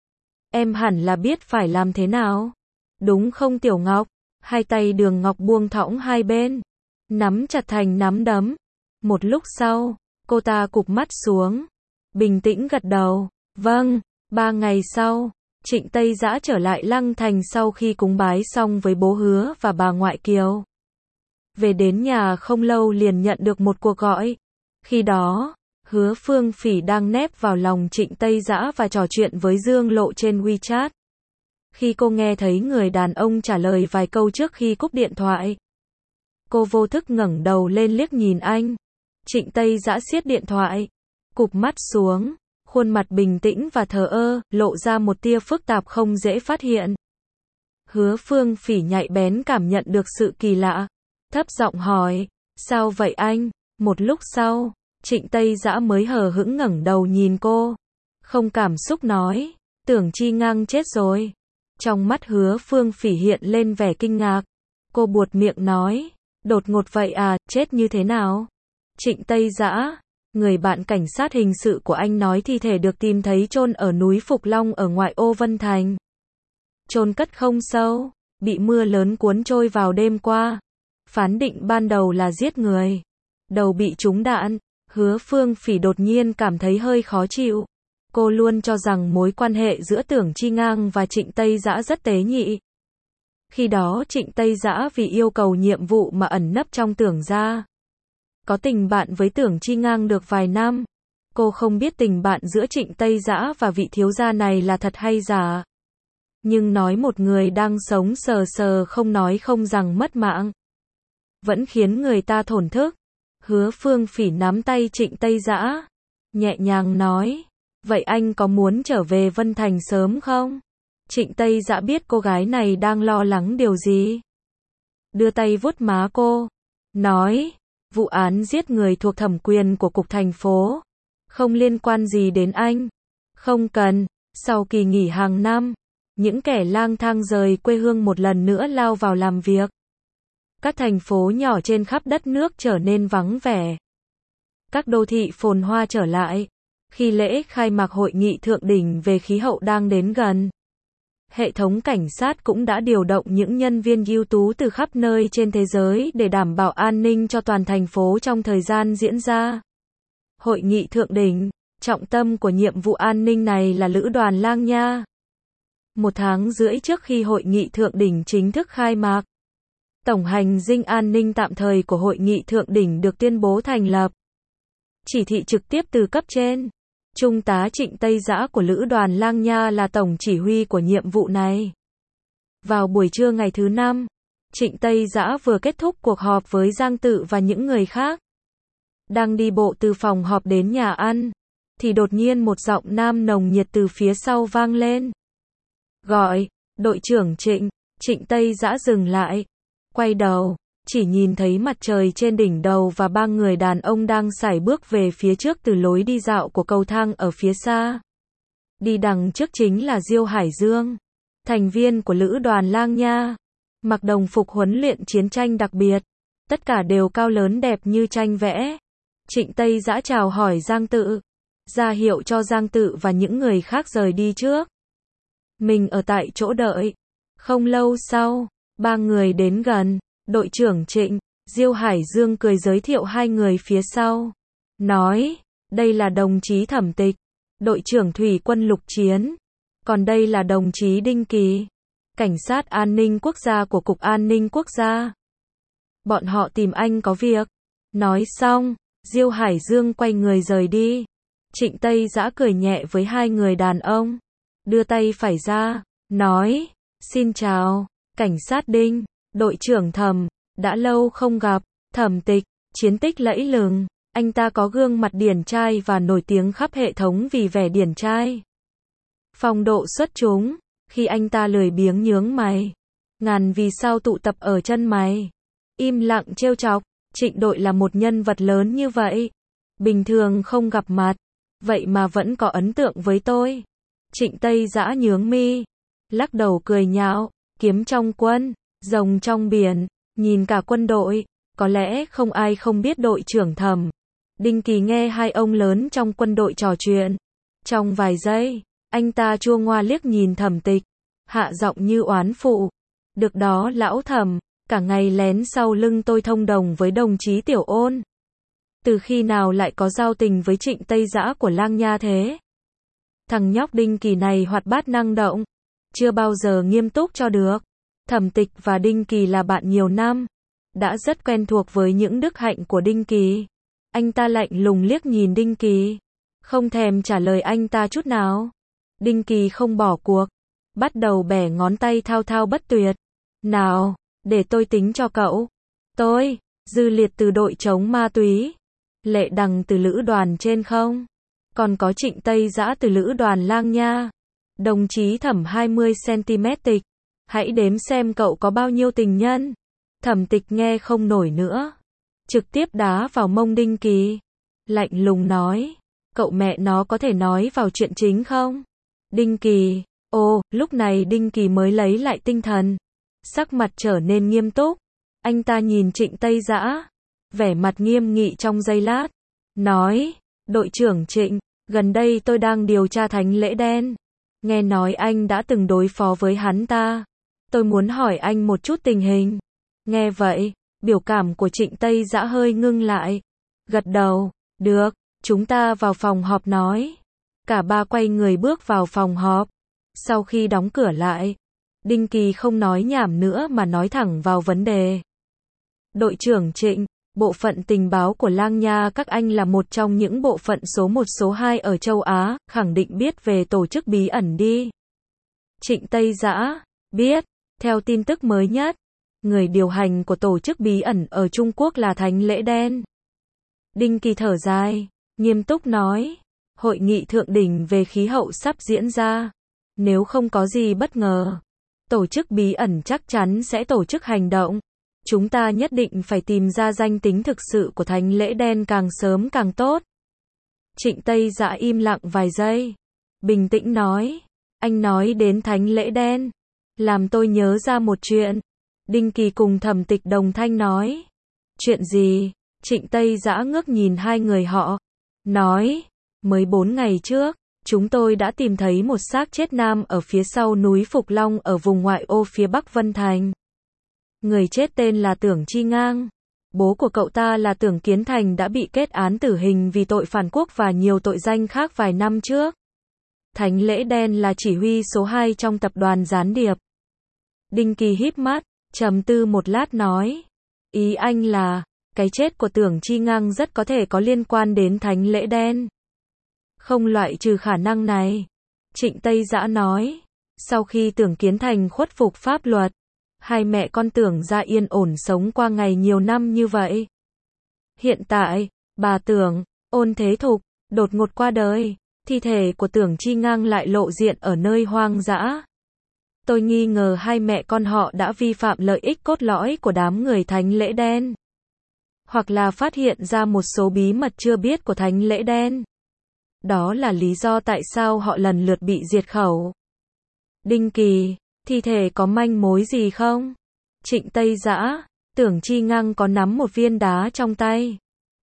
Em hẳn là biết phải làm thế nào, đúng không Tiểu Ngọc? Hai tay Đường Ngọc buông thõng hai bên, nắm chặt thành nắm đấm. Một lúc sau, cô ta cụp mắt xuống, bình tĩnh gật đầu, vâng. Ba ngày sau, Trịnh Tây Dã trở lại Lăng Thành sau khi cúng bái xong với bố Hứa và bà ngoại Kiều. Về đến nhà không lâu liền nhận được một cuộc gọi. Khi đó, Hứa Phương Phỉ đang nép vào lòng Trịnh Tây Dã và trò chuyện với Dương Lộ trên WeChat. Khi cô nghe thấy người đàn ông trả lời vài câu trước khi cúp điện thoại, cô vô thức ngẩng đầu lên liếc nhìn anh. Trịnh Tây Dã siết điện thoại, cụp mắt xuống, khuôn mặt bình tĩnh và thờ ơ, lộ ra một tia phức tạp không dễ phát hiện. Hứa Phương Phỉ nhạy bén cảm nhận được sự kỳ lạ, thấp giọng hỏi, sao vậy anh? Một lúc sau, Trịnh Tây Dã mới hờ hững ngẩng đầu nhìn cô, không cảm xúc nói, Tưởng Chi Ngang chết rồi. Trong mắt Hứa Phương Phỉ hiện lên vẻ kinh ngạc, cô buột miệng nói, đột ngột vậy à, chết như thế nào? Trịnh Tây Dã, người bạn cảnh sát hình sự của anh nói thi thể được tìm thấy chôn ở núi Phục Long ở ngoại ô Vân Thành. Chôn cất không sâu, bị mưa lớn cuốn trôi vào đêm qua. Phán định ban đầu là giết người. Đầu bị trúng đạn. Hứa Phương Phỉ đột nhiên cảm thấy hơi khó chịu. Cô luôn cho rằng mối quan hệ giữa Tưởng Chi Ngang và Trịnh Tây Dã rất tế nhị. Khi đó Trịnh Tây Dã vì yêu cầu nhiệm vụ mà ẩn nấp trong Tưởng gia. Có tình bạn với Tưởng Chi Ngang được vài năm. Cô không biết tình bạn giữa Trịnh Tây Dã và vị thiếu gia này là thật hay giả. Nhưng nói một người đang sống sờ sờ không nói không rằng mất mạng, vẫn khiến người ta thổn thức. Hứa Phương Phỉ nắm tay Trịnh Tây Dã, nhẹ nhàng nói, vậy anh có muốn trở về Vân Thành sớm không? Trịnh Tây Dã biết cô gái này đang lo lắng điều gì. Đưa tay vuốt má cô, nói, vụ án giết người thuộc thẩm quyền của cục thành phố, không liên quan gì đến anh. Không cần. Sau kỳ nghỉ hàng năm, những kẻ lang thang rời quê hương một lần nữa lao vào làm việc. Các thành phố nhỏ trên khắp đất nước trở nên vắng vẻ. Các đô thị phồn hoa trở lại. Khi lễ khai mạc hội nghị thượng đỉnh về khí hậu đang đến gần, hệ thống cảnh sát cũng đã điều động những nhân viên ưu tú từ khắp nơi trên thế giới để đảm bảo an ninh cho toàn thành phố trong thời gian diễn ra. Hội nghị thượng đỉnh, trọng tâm của nhiệm vụ an ninh này là Lữ đoàn Lang Nha. Một tháng rưỡi trước khi hội nghị thượng đỉnh chính thức khai mạc, tổng hành dinh an ninh tạm thời của hội nghị thượng đỉnh được tuyên bố thành lập. Chỉ thị trực tiếp từ cấp trên. Trung tá Trịnh Tây Dã của Lữ đoàn Lang Nha là tổng chỉ huy của nhiệm vụ này. Vào buổi trưa ngày thứ năm, Trịnh Tây Dã vừa kết thúc cuộc họp với Giang Tự và những người khác. Đang đi bộ từ phòng họp đến nhà ăn, thì đột nhiên một giọng nam nồng nhiệt từ phía sau vang lên. Gọi, đội trưởng Trịnh. Trịnh Tây Dã dừng lại, quay đầu, chỉ nhìn thấy mặt trời trên đỉnh đầu và ba người đàn ông đang sải bước về phía trước từ lối đi dạo của cầu thang ở phía xa. Đi đằng trước chính là Diêu Hải Dương, thành viên của Lữ đoàn Lang Nha, mặc đồng phục huấn luyện chiến tranh đặc biệt, tất cả đều cao lớn đẹp như tranh vẽ. Trịnh Tây Dã chào hỏi Giang Tự, ra hiệu cho Giang Tự và những người khác rời đi trước. Mình ở tại chỗ đợi. Không lâu sau, ba người đến gần. Đội trưởng Trịnh, Diêu Hải Dương cười giới thiệu hai người phía sau. Nói, đây là đồng chí Thẩm Tịch, đội trưởng Thủy quân Lục Chiến. Còn đây là đồng chí Đinh Kỳ, cảnh sát an ninh quốc gia của Cục An ninh Quốc gia. Bọn họ tìm anh có việc. Nói xong, Diêu Hải Dương quay người rời đi. Trịnh Tây Dã cười nhẹ với hai người đàn ông, đưa tay phải ra, nói, xin chào, cảnh sát Đinh, đội trưởng Thẩm, đã lâu không gặp. Thẩm Tịch, chiến tích lẫy lừng, anh ta có gương mặt điển trai và nổi tiếng khắp hệ thống vì vẻ điển trai. Phong độ xuất chúng, khi anh ta lười biếng nhướng mày, ngàn vì sao tụ tập ở chân mày. Im lặng trêu chọc, Trịnh đội là một nhân vật lớn như vậy, bình thường không gặp mặt, vậy mà vẫn có ấn tượng với tôi. Trịnh Tây Dã nhướng mi, lắc đầu cười nhạo, kiếm trong quân, rồng trong biển, nhìn cả quân đội, có lẽ không ai không biết đội trưởng Thẩm. Đinh Kỳ nghe hai ông lớn trong quân đội trò chuyện. Trong vài giây, anh ta chua ngoa liếc nhìn Thẩm Tịch, hạ giọng như oán phụ. Được đó lão Thẩm, cả ngày lén sau lưng tôi thông đồng với đồng chí Tiểu Ôn. Từ khi nào lại có giao tình với Trịnh Tây Dã của Lang Nha thế? Thằng nhóc Đinh Kỳ này hoạt bát năng động, chưa bao giờ nghiêm túc cho được. Thẩm Tịch và Đinh Kỳ là bạn nhiều năm, đã rất quen thuộc với những đức hạnh của Đinh Kỳ. Anh ta lạnh lùng liếc nhìn Đinh Kỳ, không thèm trả lời anh ta chút nào. Đinh Kỳ không bỏ cuộc, bắt đầu bẻ ngón tay thao thao bất tuyệt. Nào, để tôi tính cho cậu. Tôi, Dư Liệt từ đội chống ma túy. Lệ Đằng từ lữ đoàn trên không? Còn có Trịnh Tây Dã từ lữ đoàn Lang Nha. Đồng chí Thẩm hai mươi xăng-ti-mét Tịch. Hãy đếm xem cậu có bao nhiêu tình nhân. Thẩm Tịch nghe không nổi nữa. Trực tiếp đá vào mông Đinh Kỳ. Lạnh lùng nói. Cậu mẹ nó có thể nói vào chuyện chính không? Đinh Kỳ. Ồ, lúc này Đinh Kỳ mới lấy lại tinh thần. Sắc mặt trở nên nghiêm túc. Anh ta nhìn Trịnh Tây Dã. Vẻ mặt nghiêm nghị trong giây lát. Nói. Đội trưởng Trịnh, gần đây tôi đang điều tra thánh lễ đen. Nghe nói anh đã từng đối phó với hắn ta. Tôi muốn hỏi anh một chút tình hình. Nghe vậy, biểu cảm của Trịnh Tây Dã hơi ngưng lại. Gật đầu. Được, chúng ta vào phòng họp nói. Cả ba quay người bước vào phòng họp. Sau khi đóng cửa lại, Đinh Kỳ không nói nhảm nữa mà nói thẳng vào vấn đề. Đội trưởng Trịnh, bộ phận tình báo của Lang Nha các anh là một trong những bộ phận số một số hai ở châu Á, khẳng định biết về tổ chức bí ẩn đi. Trịnh Tây Dã, biết, theo tin tức mới nhất, người điều hành của tổ chức bí ẩn ở Trung Quốc là Thánh Lễ Đen. Đinh Kỳ thở dài, nghiêm túc nói, hội nghị thượng đỉnh về khí hậu sắp diễn ra. Nếu không có gì bất ngờ, tổ chức bí ẩn chắc chắn sẽ tổ chức hành động. Chúng ta nhất định phải tìm ra danh tính thực sự của Thánh Lễ Đen càng sớm càng tốt. Trịnh Tây Dã im lặng vài giây. Bình tĩnh nói. Anh nói đến Thánh Lễ Đen. Làm tôi nhớ ra một chuyện. Đinh Kỳ cùng Thẩm Tịch đồng thanh nói. Chuyện gì? Trịnh Tây Dã ngước nhìn hai người họ. Nói. Mới bốn ngày trước, chúng tôi đã tìm thấy một xác chết nam ở phía sau núi Phục Long ở vùng ngoại ô phía bắc Vân Thành. Người chết tên là Tưởng Chi Ngang. Bố của cậu ta là Tưởng Kiến Thành đã bị kết án tử hình vì tội phản quốc và nhiều tội danh khác vài năm trước. Thánh Lễ Đen là chỉ huy số hai trong tập đoàn gián điệp. Đinh Kỳ híp mắt, trầm tư một lát nói. Ý anh là, cái chết của Tưởng Chi Ngang rất có thể có liên quan đến Thánh Lễ Đen. Không loại trừ khả năng này. Trịnh Tây Dã nói. Sau khi Tưởng Kiến Thành khuất phục pháp luật, hai mẹ con Tưởng gia yên ổn sống qua ngày nhiều năm như vậy. Hiện tại, bà Tưởng, Ôn Thế Thục, đột ngột qua đời, thi thể của Tưởng Chi Ngang lại lộ diện ở nơi hoang dã. Tôi nghi ngờ hai mẹ con họ đã vi phạm lợi ích cốt lõi của đám người Thánh Lễ Đen. Hoặc là phát hiện ra một số bí mật chưa biết của Thánh Lễ Đen. Đó là lý do tại sao họ lần lượt bị diệt khẩu. Đinh Kỳ, thi thể có manh mối gì không? Trịnh Tây Dã, Tưởng Chi Ngang có nắm một viên đá trong tay.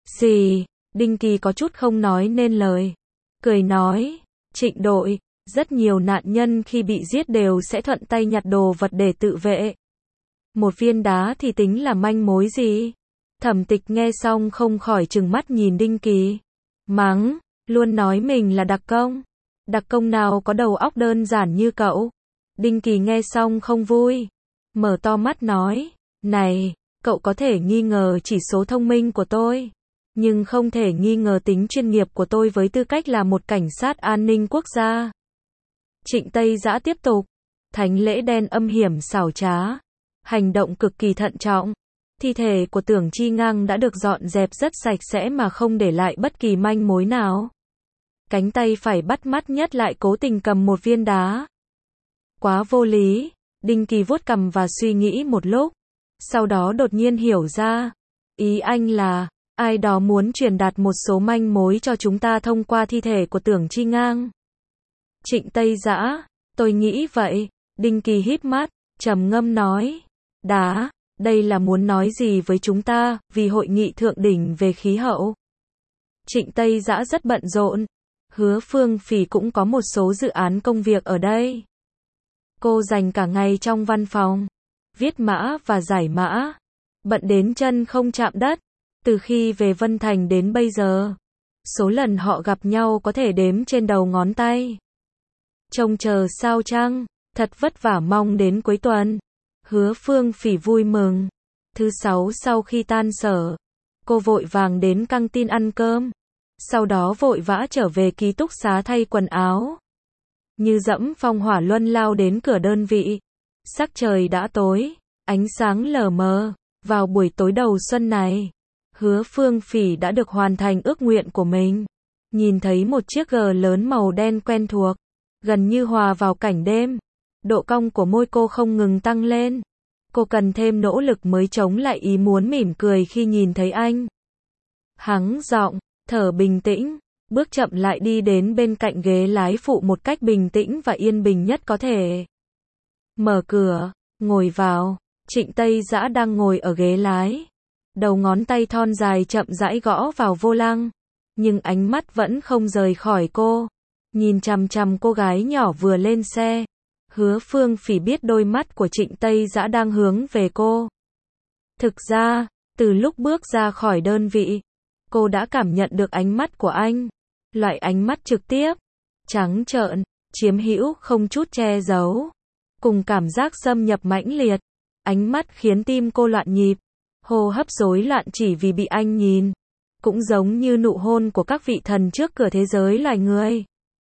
Xì, Đinh Kỳ có chút không nói nên lời. Cười nói, Trịnh đội, rất nhiều nạn nhân khi bị giết đều sẽ thuận tay nhặt đồ vật để tự vệ. Một viên đá thì tính là manh mối gì? Thẩm Tịch nghe xong không khỏi trừng mắt nhìn Đinh Kỳ. Mắng, luôn nói mình là đặc công. Đặc công nào có đầu óc đơn giản như cậu? Đinh Kỳ nghe xong không vui. Mở to mắt nói, này, cậu có thể nghi ngờ chỉ số thông minh của tôi, nhưng không thể nghi ngờ tính chuyên nghiệp của tôi với tư cách là một cảnh sát an ninh quốc gia. Trịnh Tây Dã tiếp tục. Thánh Lễ Đen âm hiểm xảo trá. Hành động cực kỳ thận trọng. Thi thể của Tưởng Chi Ngang đã được dọn dẹp rất sạch sẽ mà không để lại bất kỳ manh mối nào. Cánh tay phải bắt mắt nhất lại cố tình cầm một viên đá. Quá vô lý. Đinh Kỳ vuốt cằm và suy nghĩ một lúc. Sau đó đột nhiên hiểu ra. Ý anh là, ai đó muốn truyền đạt một số manh mối cho chúng ta thông qua thi thể của Tưởng Chi Ngang. Trịnh Tây Dã, tôi nghĩ vậy. Đinh Kỳ híp mắt, trầm ngâm nói. Đá, đây là muốn nói gì với chúng ta, vì hội nghị thượng đỉnh về khí hậu. Trịnh Tây Dã rất bận rộn. Hứa Phương Phỉ cũng có một số dự án công việc ở đây. Cô dành cả ngày trong văn phòng, viết mã và giải mã, bận đến chân không chạm đất. Từ khi về Vân Thành đến bây giờ, số lần họ gặp nhau có thể đếm trên đầu ngón tay. Trông chờ sao chăng, thật vất vả mong đến cuối tuần. Hứa Phương Phỉ vui mừng. Thứ sáu sau khi tan sở, cô vội vàng đến căng tin ăn cơm. Sau đó vội vã trở về ký túc xá thay quần áo. Như dẫm phong hỏa luân lao đến cửa đơn vị. Sắc trời đã tối, ánh sáng lờ mờ. Vào buổi tối đầu xuân này, Hứa Phương Phỉ đã được hoàn thành ước nguyện của mình. Nhìn thấy một chiếc gờ lớn màu đen quen thuộc, gần như hòa vào cảnh đêm. Độ cong của môi cô không ngừng tăng lên. Cô cần thêm nỗ lực mới chống lại ý muốn mỉm cười khi nhìn thấy anh. Hắng giọng, thở bình tĩnh, bước chậm lại đi đến bên cạnh ghế lái phụ một cách bình tĩnh và yên bình nhất có thể. Mở cửa, ngồi vào. Trịnh Tây Dã đang ngồi ở ghế lái. Đầu ngón tay thon dài chậm rãi gõ vào vô lăng. Nhưng ánh mắt vẫn không rời khỏi cô. Nhìn chằm chằm cô gái nhỏ vừa lên xe. Hứa Phương Phỉ biết đôi mắt của Trịnh Tây Dã đang hướng về cô. Thực ra, từ lúc bước ra khỏi đơn vị, cô đã cảm nhận được ánh mắt của anh. Loại ánh mắt trực tiếp, trắng trợn, chiếm hữu không chút che giấu. Cùng cảm giác xâm nhập mãnh liệt. Ánh mắt khiến tim cô loạn nhịp. Hô hấp rối loạn chỉ vì bị anh nhìn. Cũng giống như nụ hôn của các vị thần trước cửa thế giới loài người.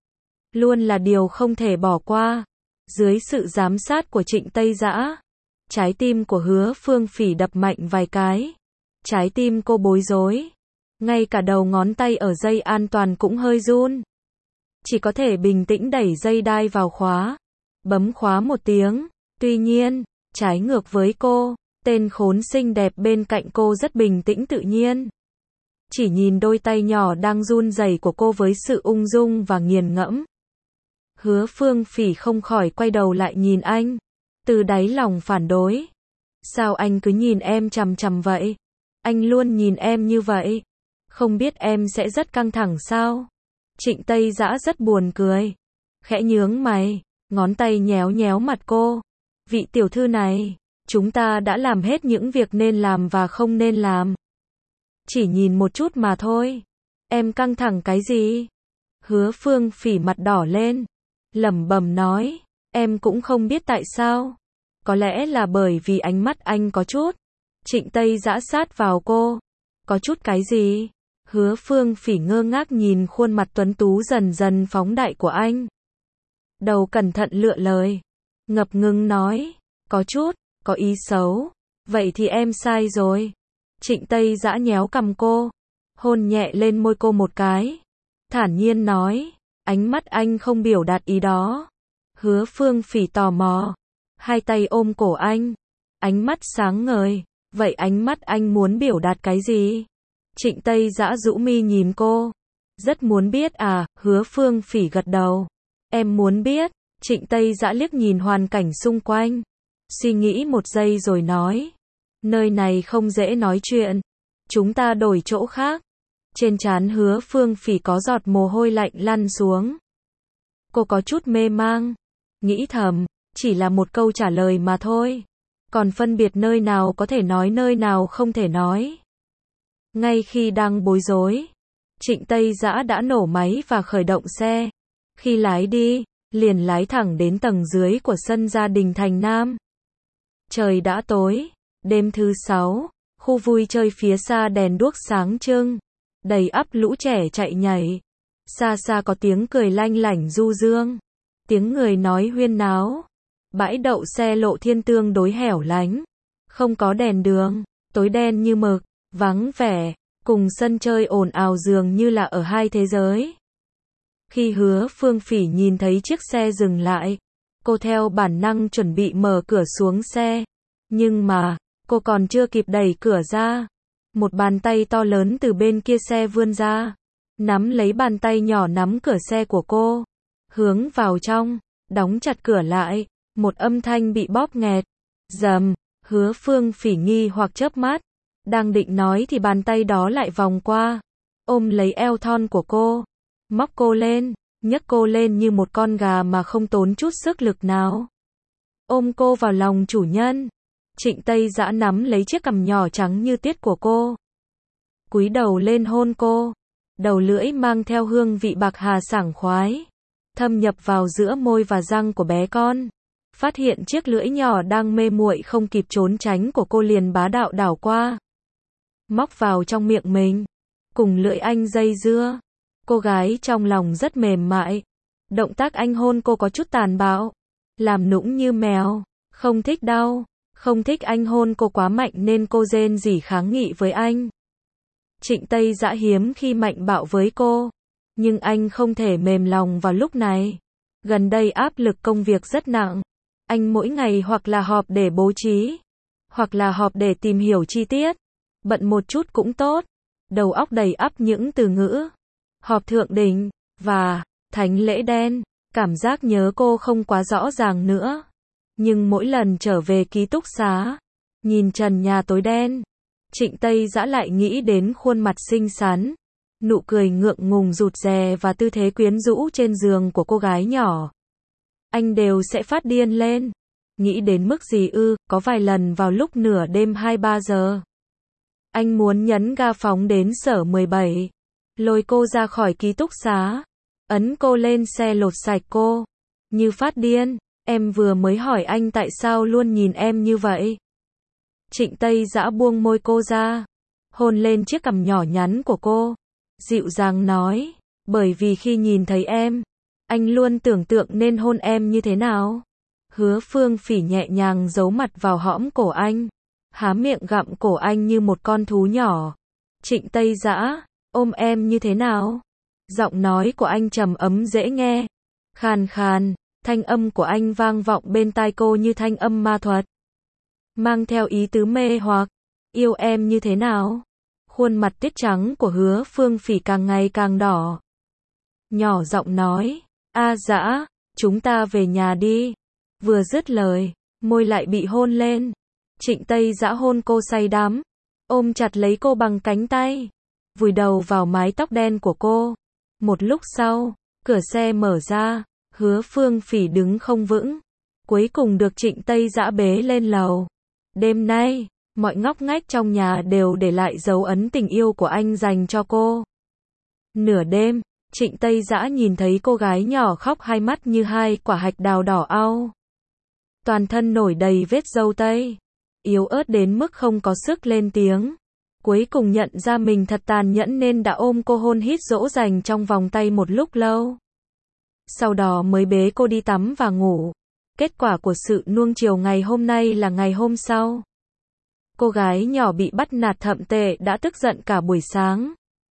Luôn là điều không thể bỏ qua. Dưới sự giám sát của Trịnh Tây Dã, trái tim của Hứa Phương Phỉ đập mạnh vài cái. Trái tim cô bối rối. Ngay cả đầu ngón tay ở dây an toàn cũng hơi run. Chỉ có thể bình tĩnh đẩy dây đai vào khóa. Bấm khóa một tiếng. Tuy nhiên, trái ngược với cô, tên khốn xinh đẹp bên cạnh cô rất bình tĩnh tự nhiên. Chỉ nhìn đôi tay nhỏ đang run rẩy của cô với sự ung dung và nghiền ngẫm. Hứa Phương Phỉ không khỏi quay đầu lại nhìn anh. Từ đáy lòng phản đối. Sao anh cứ nhìn em chằm chằm vậy? Anh luôn nhìn em như vậy. Không biết em sẽ rất căng thẳng sao? Trịnh Tây Dã rất buồn cười. Khẽ nhướng mày, ngón tay nhéo nhéo mặt cô. Vị tiểu thư này, chúng ta đã làm hết những việc nên làm và không nên làm. Chỉ nhìn một chút mà thôi. Em căng thẳng cái gì? Hứa Phương Phỉ mặt đỏ lên. Lẩm bẩm nói, em cũng không biết tại sao. Có lẽ là bởi vì ánh mắt anh có chút. Trịnh Tây Dã sát vào cô. Có chút cái gì? Hứa Phương Phỉ ngơ ngác nhìn khuôn mặt tuấn tú dần dần phóng đại của anh. Đầu cẩn thận lựa lời. Ngập ngừng nói, có chút, có ý xấu. Vậy thì em sai rồi. Trịnh Tây Dã nhéo cằm cô. Hôn nhẹ lên môi cô một cái. Thản nhiên nói, ánh mắt anh không biểu đạt ý đó. Hứa Phương Phỉ tò mò. Hai tay ôm cổ anh. Ánh mắt sáng ngời. Vậy ánh mắt anh muốn biểu đạt cái gì? Trịnh Tây Dã rũ mi nhìn cô. Rất muốn biết à, Hứa Phương Phỉ gật đầu. Em muốn biết. Trịnh Tây Dã liếc nhìn hoàn cảnh xung quanh. Suy nghĩ một giây rồi nói. Nơi này không dễ nói chuyện. Chúng ta đổi chỗ khác. Trên trán Hứa Phương Phỉ có giọt mồ hôi lạnh lăn xuống. Cô có chút mê mang. Nghĩ thầm, chỉ là một câu trả lời mà thôi. Còn phân biệt nơi nào có thể nói nơi nào không thể nói. Ngay khi đang bối rối, Trịnh Tây Dã đã nổ máy và khởi động xe. Khi lái đi, liền lái thẳng đến tầng dưới của sân gia đình Thành Nam. Trời đã tối, đêm thứ sáu, khu vui chơi phía xa đèn đuốc sáng trưng, đầy ắp lũ trẻ chạy nhảy. Xa xa có tiếng cười lanh lảnh du dương, tiếng người nói huyên náo. Bãi đậu xe Lộ Thiên tương đối hẻo lánh, không có đèn đường, tối đen như mực, vắng vẻ, cùng sân chơi ồn ào dường như là ở hai thế giới. Khi Hứa Phương Phỉ nhìn thấy chiếc xe dừng lại, cô theo bản năng chuẩn bị mở cửa xuống xe. Nhưng mà, cô còn chưa kịp đẩy cửa ra. Một bàn tay to lớn từ bên kia xe vươn ra. Nắm lấy bàn tay nhỏ nắm cửa xe của cô. Hướng vào trong, đóng chặt cửa lại. Một âm thanh bị bóp nghẹt. Rầm, Hứa Phương Phỉ nghi hoặc chớp mắt. Đang định nói thì bàn tay đó lại vòng qua. Ôm lấy eo thon của cô. Móc cô lên, nhấc cô lên như một con gà mà không tốn chút sức lực nào. Ôm cô vào lòng chủ nhân. Trịnh Tây Dã nắm lấy chiếc cằm nhỏ trắng như tiết của cô. Cúi đầu lên hôn cô. Đầu lưỡi mang theo hương vị bạc hà sảng khoái. Thâm nhập vào giữa môi và răng của bé con. Phát hiện chiếc lưỡi nhỏ đang mê muội không kịp trốn tránh của cô liền bá đạo đảo qua. Móc vào trong miệng mình. Cùng lưỡi anh dây dưa. Cô gái trong lòng rất mềm mại. Động tác anh hôn cô có chút tàn bạo. Làm nũng như mèo. Không thích đau. Không thích anh hôn cô quá mạnh nên cô rên rỉ kháng nghị với anh. Trịnh Tây Dã hiếm khi mạnh bạo với cô, nhưng anh không thể mềm lòng vào lúc này. Gần đây áp lực công việc rất nặng, anh mỗi ngày hoặc là họp để bố trí, hoặc là họp để tìm hiểu chi tiết, bận một chút cũng tốt, đầu óc đầy ắp những từ ngữ, họp thượng đỉnh, và thánh lễ đen, cảm giác nhớ cô không quá rõ ràng nữa. Nhưng mỗi lần trở về ký túc xá, nhìn trần nhà tối đen, Trịnh Tây Dã lại nghĩ đến khuôn mặt xinh xắn, nụ cười ngượng ngùng rụt rè và tư thế quyến rũ trên giường của cô gái nhỏ. Anh đều sẽ phát điên lên. Nghĩ đến mức gì ư, có vài lần vào lúc nửa đêm hai ba giờ. Anh muốn nhấn ga phóng đến sở mười bảy, lôi cô ra khỏi ký túc xá, ấn cô lên xe lột sạch cô. Như phát điên, em vừa mới hỏi anh tại sao luôn nhìn em như vậy. Trịnh Tây Dã buông môi cô ra, hôn lên chiếc cằm nhỏ nhắn của cô, dịu dàng nói, bởi vì khi nhìn thấy em, anh luôn tưởng tượng nên hôn em như thế nào. Hứa Phương Phỉ nhẹ nhàng giấu mặt vào hõm cổ anh, há miệng gặm cổ anh như một con thú nhỏ. Trịnh Tây Dã, ôm em như thế nào? Giọng nói của anh trầm ấm dễ nghe, khàn khàn, thanh âm của anh vang vọng bên tai cô như thanh âm ma thuật, mang theo ý tứ mê hoặc. Yêu em như thế nào? Khuôn mặt tiết trắng của Hứa Phương Phỉ càng ngày càng đỏ. Nhỏ giọng nói, A Dã, chúng ta về nhà đi. Vừa dứt lời, môi lại bị hôn lên. Trịnh Tây Dã hôn cô say đắm, ôm chặt lấy cô bằng cánh tay, vùi đầu vào mái tóc đen của cô. Một lúc sau, cửa xe mở ra, Hứa Phương Phỉ đứng không vững, cuối cùng được Trịnh Tây Dã bế lên lầu. Đêm nay, mọi ngóc ngách trong nhà đều để lại dấu ấn tình yêu của anh dành cho cô. Nửa đêm, Trịnh Tây Dã nhìn thấy cô gái nhỏ khóc hai mắt như hai quả hạch đào đỏ au. Toàn thân nổi đầy vết râu tây, yếu ớt đến mức không có sức lên tiếng. Cuối cùng nhận ra mình thật tàn nhẫn nên đã ôm cô hôn hít dỗ dành trong vòng tay một lúc lâu. Sau đó mới bế cô đi tắm và ngủ. Kết quả của sự nuông chiều ngày hôm nay là ngày hôm sau. Cô gái nhỏ bị bắt nạt thậm tệ đã tức giận cả buổi sáng.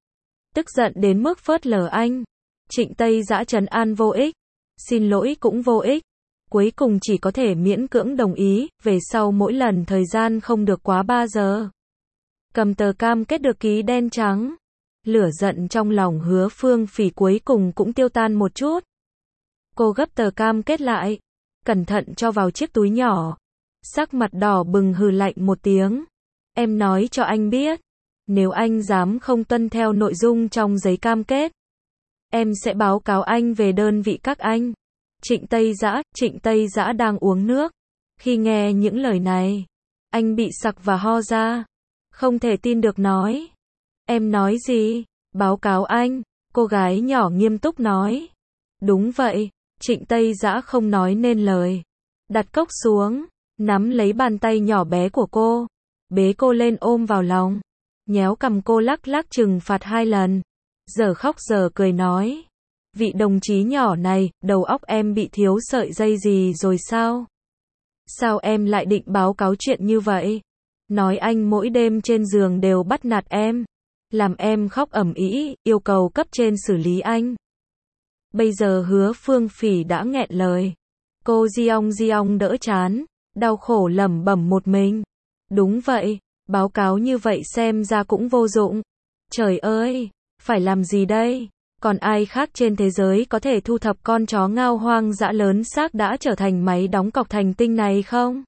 Tức giận đến mức phớt lờ anh. Trịnh Tây Dã trấn an vô ích, xin lỗi cũng vô ích. Cuối cùng chỉ có thể miễn cưỡng đồng ý, về sau mỗi lần thời gian không được quá ba giờ. Cầm tờ cam kết được ký đen trắng. Lửa giận trong lòng Hứa Phương Phỉ cuối cùng cũng tiêu tan một chút. Cô gấp tờ cam kết lại, cẩn thận cho vào chiếc túi nhỏ. Sắc mặt đỏ bừng hừ lạnh một tiếng. Em nói cho anh biết, nếu anh dám không tuân theo nội dung trong giấy cam kết, em sẽ báo cáo anh về đơn vị các anh. Trịnh Tây Dã, Trịnh Tây Dã đang uống nước. Khi nghe những lời này, anh bị sặc và ho ra. Không thể tin được nói. Em nói gì? Báo cáo anh. Cô gái nhỏ nghiêm túc nói. Đúng vậy. Trịnh Tây Dã không nói nên lời. Đặt cốc xuống, nắm lấy bàn tay nhỏ bé của cô, bế cô lên ôm vào lòng, nhéo cằm cô lắc lắc trừng phạt hai lần. Giờ khóc giờ cười nói. Vị đồng chí nhỏ này, đầu óc em bị thiếu sợi dây gì rồi sao? Sao em lại định báo cáo chuyện như vậy? Nói anh mỗi đêm trên giường đều bắt nạt em, làm em khóc ầm ĩ, yêu cầu cấp trên xử lý anh. Bây giờ Hứa Phương Phỉ đã nghẹn lời. Cô Giong Giong đỡ chán, đau khổ lẩm bẩm một mình. Đúng vậy, báo cáo như vậy xem ra cũng vô dụng. Trời ơi, phải làm gì đây? Còn ai khác trên thế giới có thể thu thập con chó ngao hoang dã lớn xác đã trở thành máy đóng cọc thành tinh này không?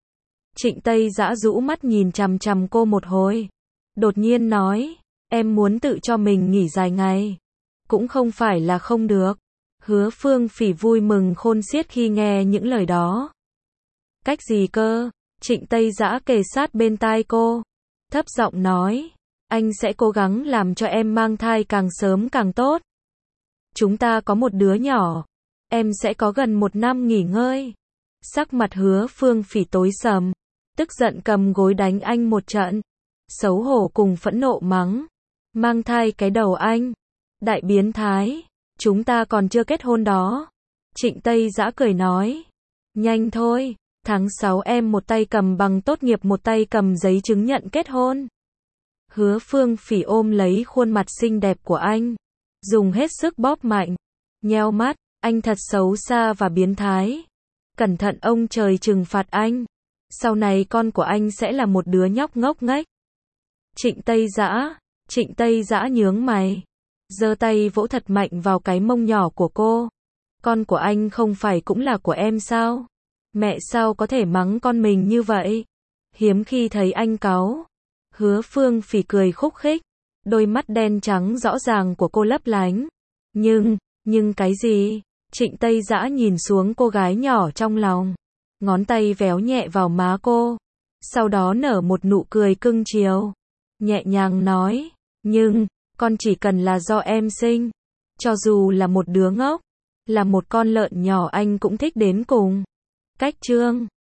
Trịnh Tây Dã rũ mắt nhìn chằm chằm cô một hồi. Đột nhiên nói, em muốn tự cho mình nghỉ dài ngày. Cũng không phải là không được. Hứa Phương Phỉ vui mừng khôn xiết khi nghe những lời đó. Cách gì cơ? Trịnh Tây Dã kề sát bên tai cô, thấp giọng nói, anh sẽ cố gắng làm cho em mang thai càng sớm càng tốt. Chúng ta có một đứa nhỏ, em sẽ có gần một năm nghỉ ngơi. Sắc mặt Hứa Phương Phỉ tối sầm, tức giận cầm gối đánh anh một trận, xấu hổ cùng phẫn nộ mắng, mang thai cái đầu anh, đại biến thái, chúng ta còn chưa kết hôn đó. Trịnh Tây Dã cười nói, nhanh thôi, tháng sáu em một tay cầm bằng tốt nghiệp một tay cầm giấy chứng nhận kết hôn. Hứa Phương Phỉ ôm lấy khuôn mặt xinh đẹp của anh, dùng hết sức bóp mạnh, nheo mắt, anh thật xấu xa và biến thái. Cẩn thận ông trời trừng phạt anh. Sau này con của anh sẽ là một đứa nhóc ngốc nghếch. Trịnh Tây Dã, Trịnh Tây Dã nhướng mày, giơ tay vỗ thật mạnh vào cái mông nhỏ của cô. Con của anh không phải cũng là của em sao? Mẹ sao có thể mắng con mình như vậy? Hiếm khi thấy anh cáu. Hứa Phương Phỉ cười khúc khích, đôi mắt đen trắng rõ ràng của cô lấp lánh. Nhưng, nhưng cái gì? Trịnh Tây Dã nhìn xuống cô gái nhỏ trong lòng, ngón tay véo nhẹ vào má cô, sau đó nở một nụ cười cưng chiều, nhẹ nhàng nói, nhưng, con chỉ cần là do em sinh, cho dù là một đứa ngốc, là một con lợn nhỏ anh cũng thích đến cùng. Cách chương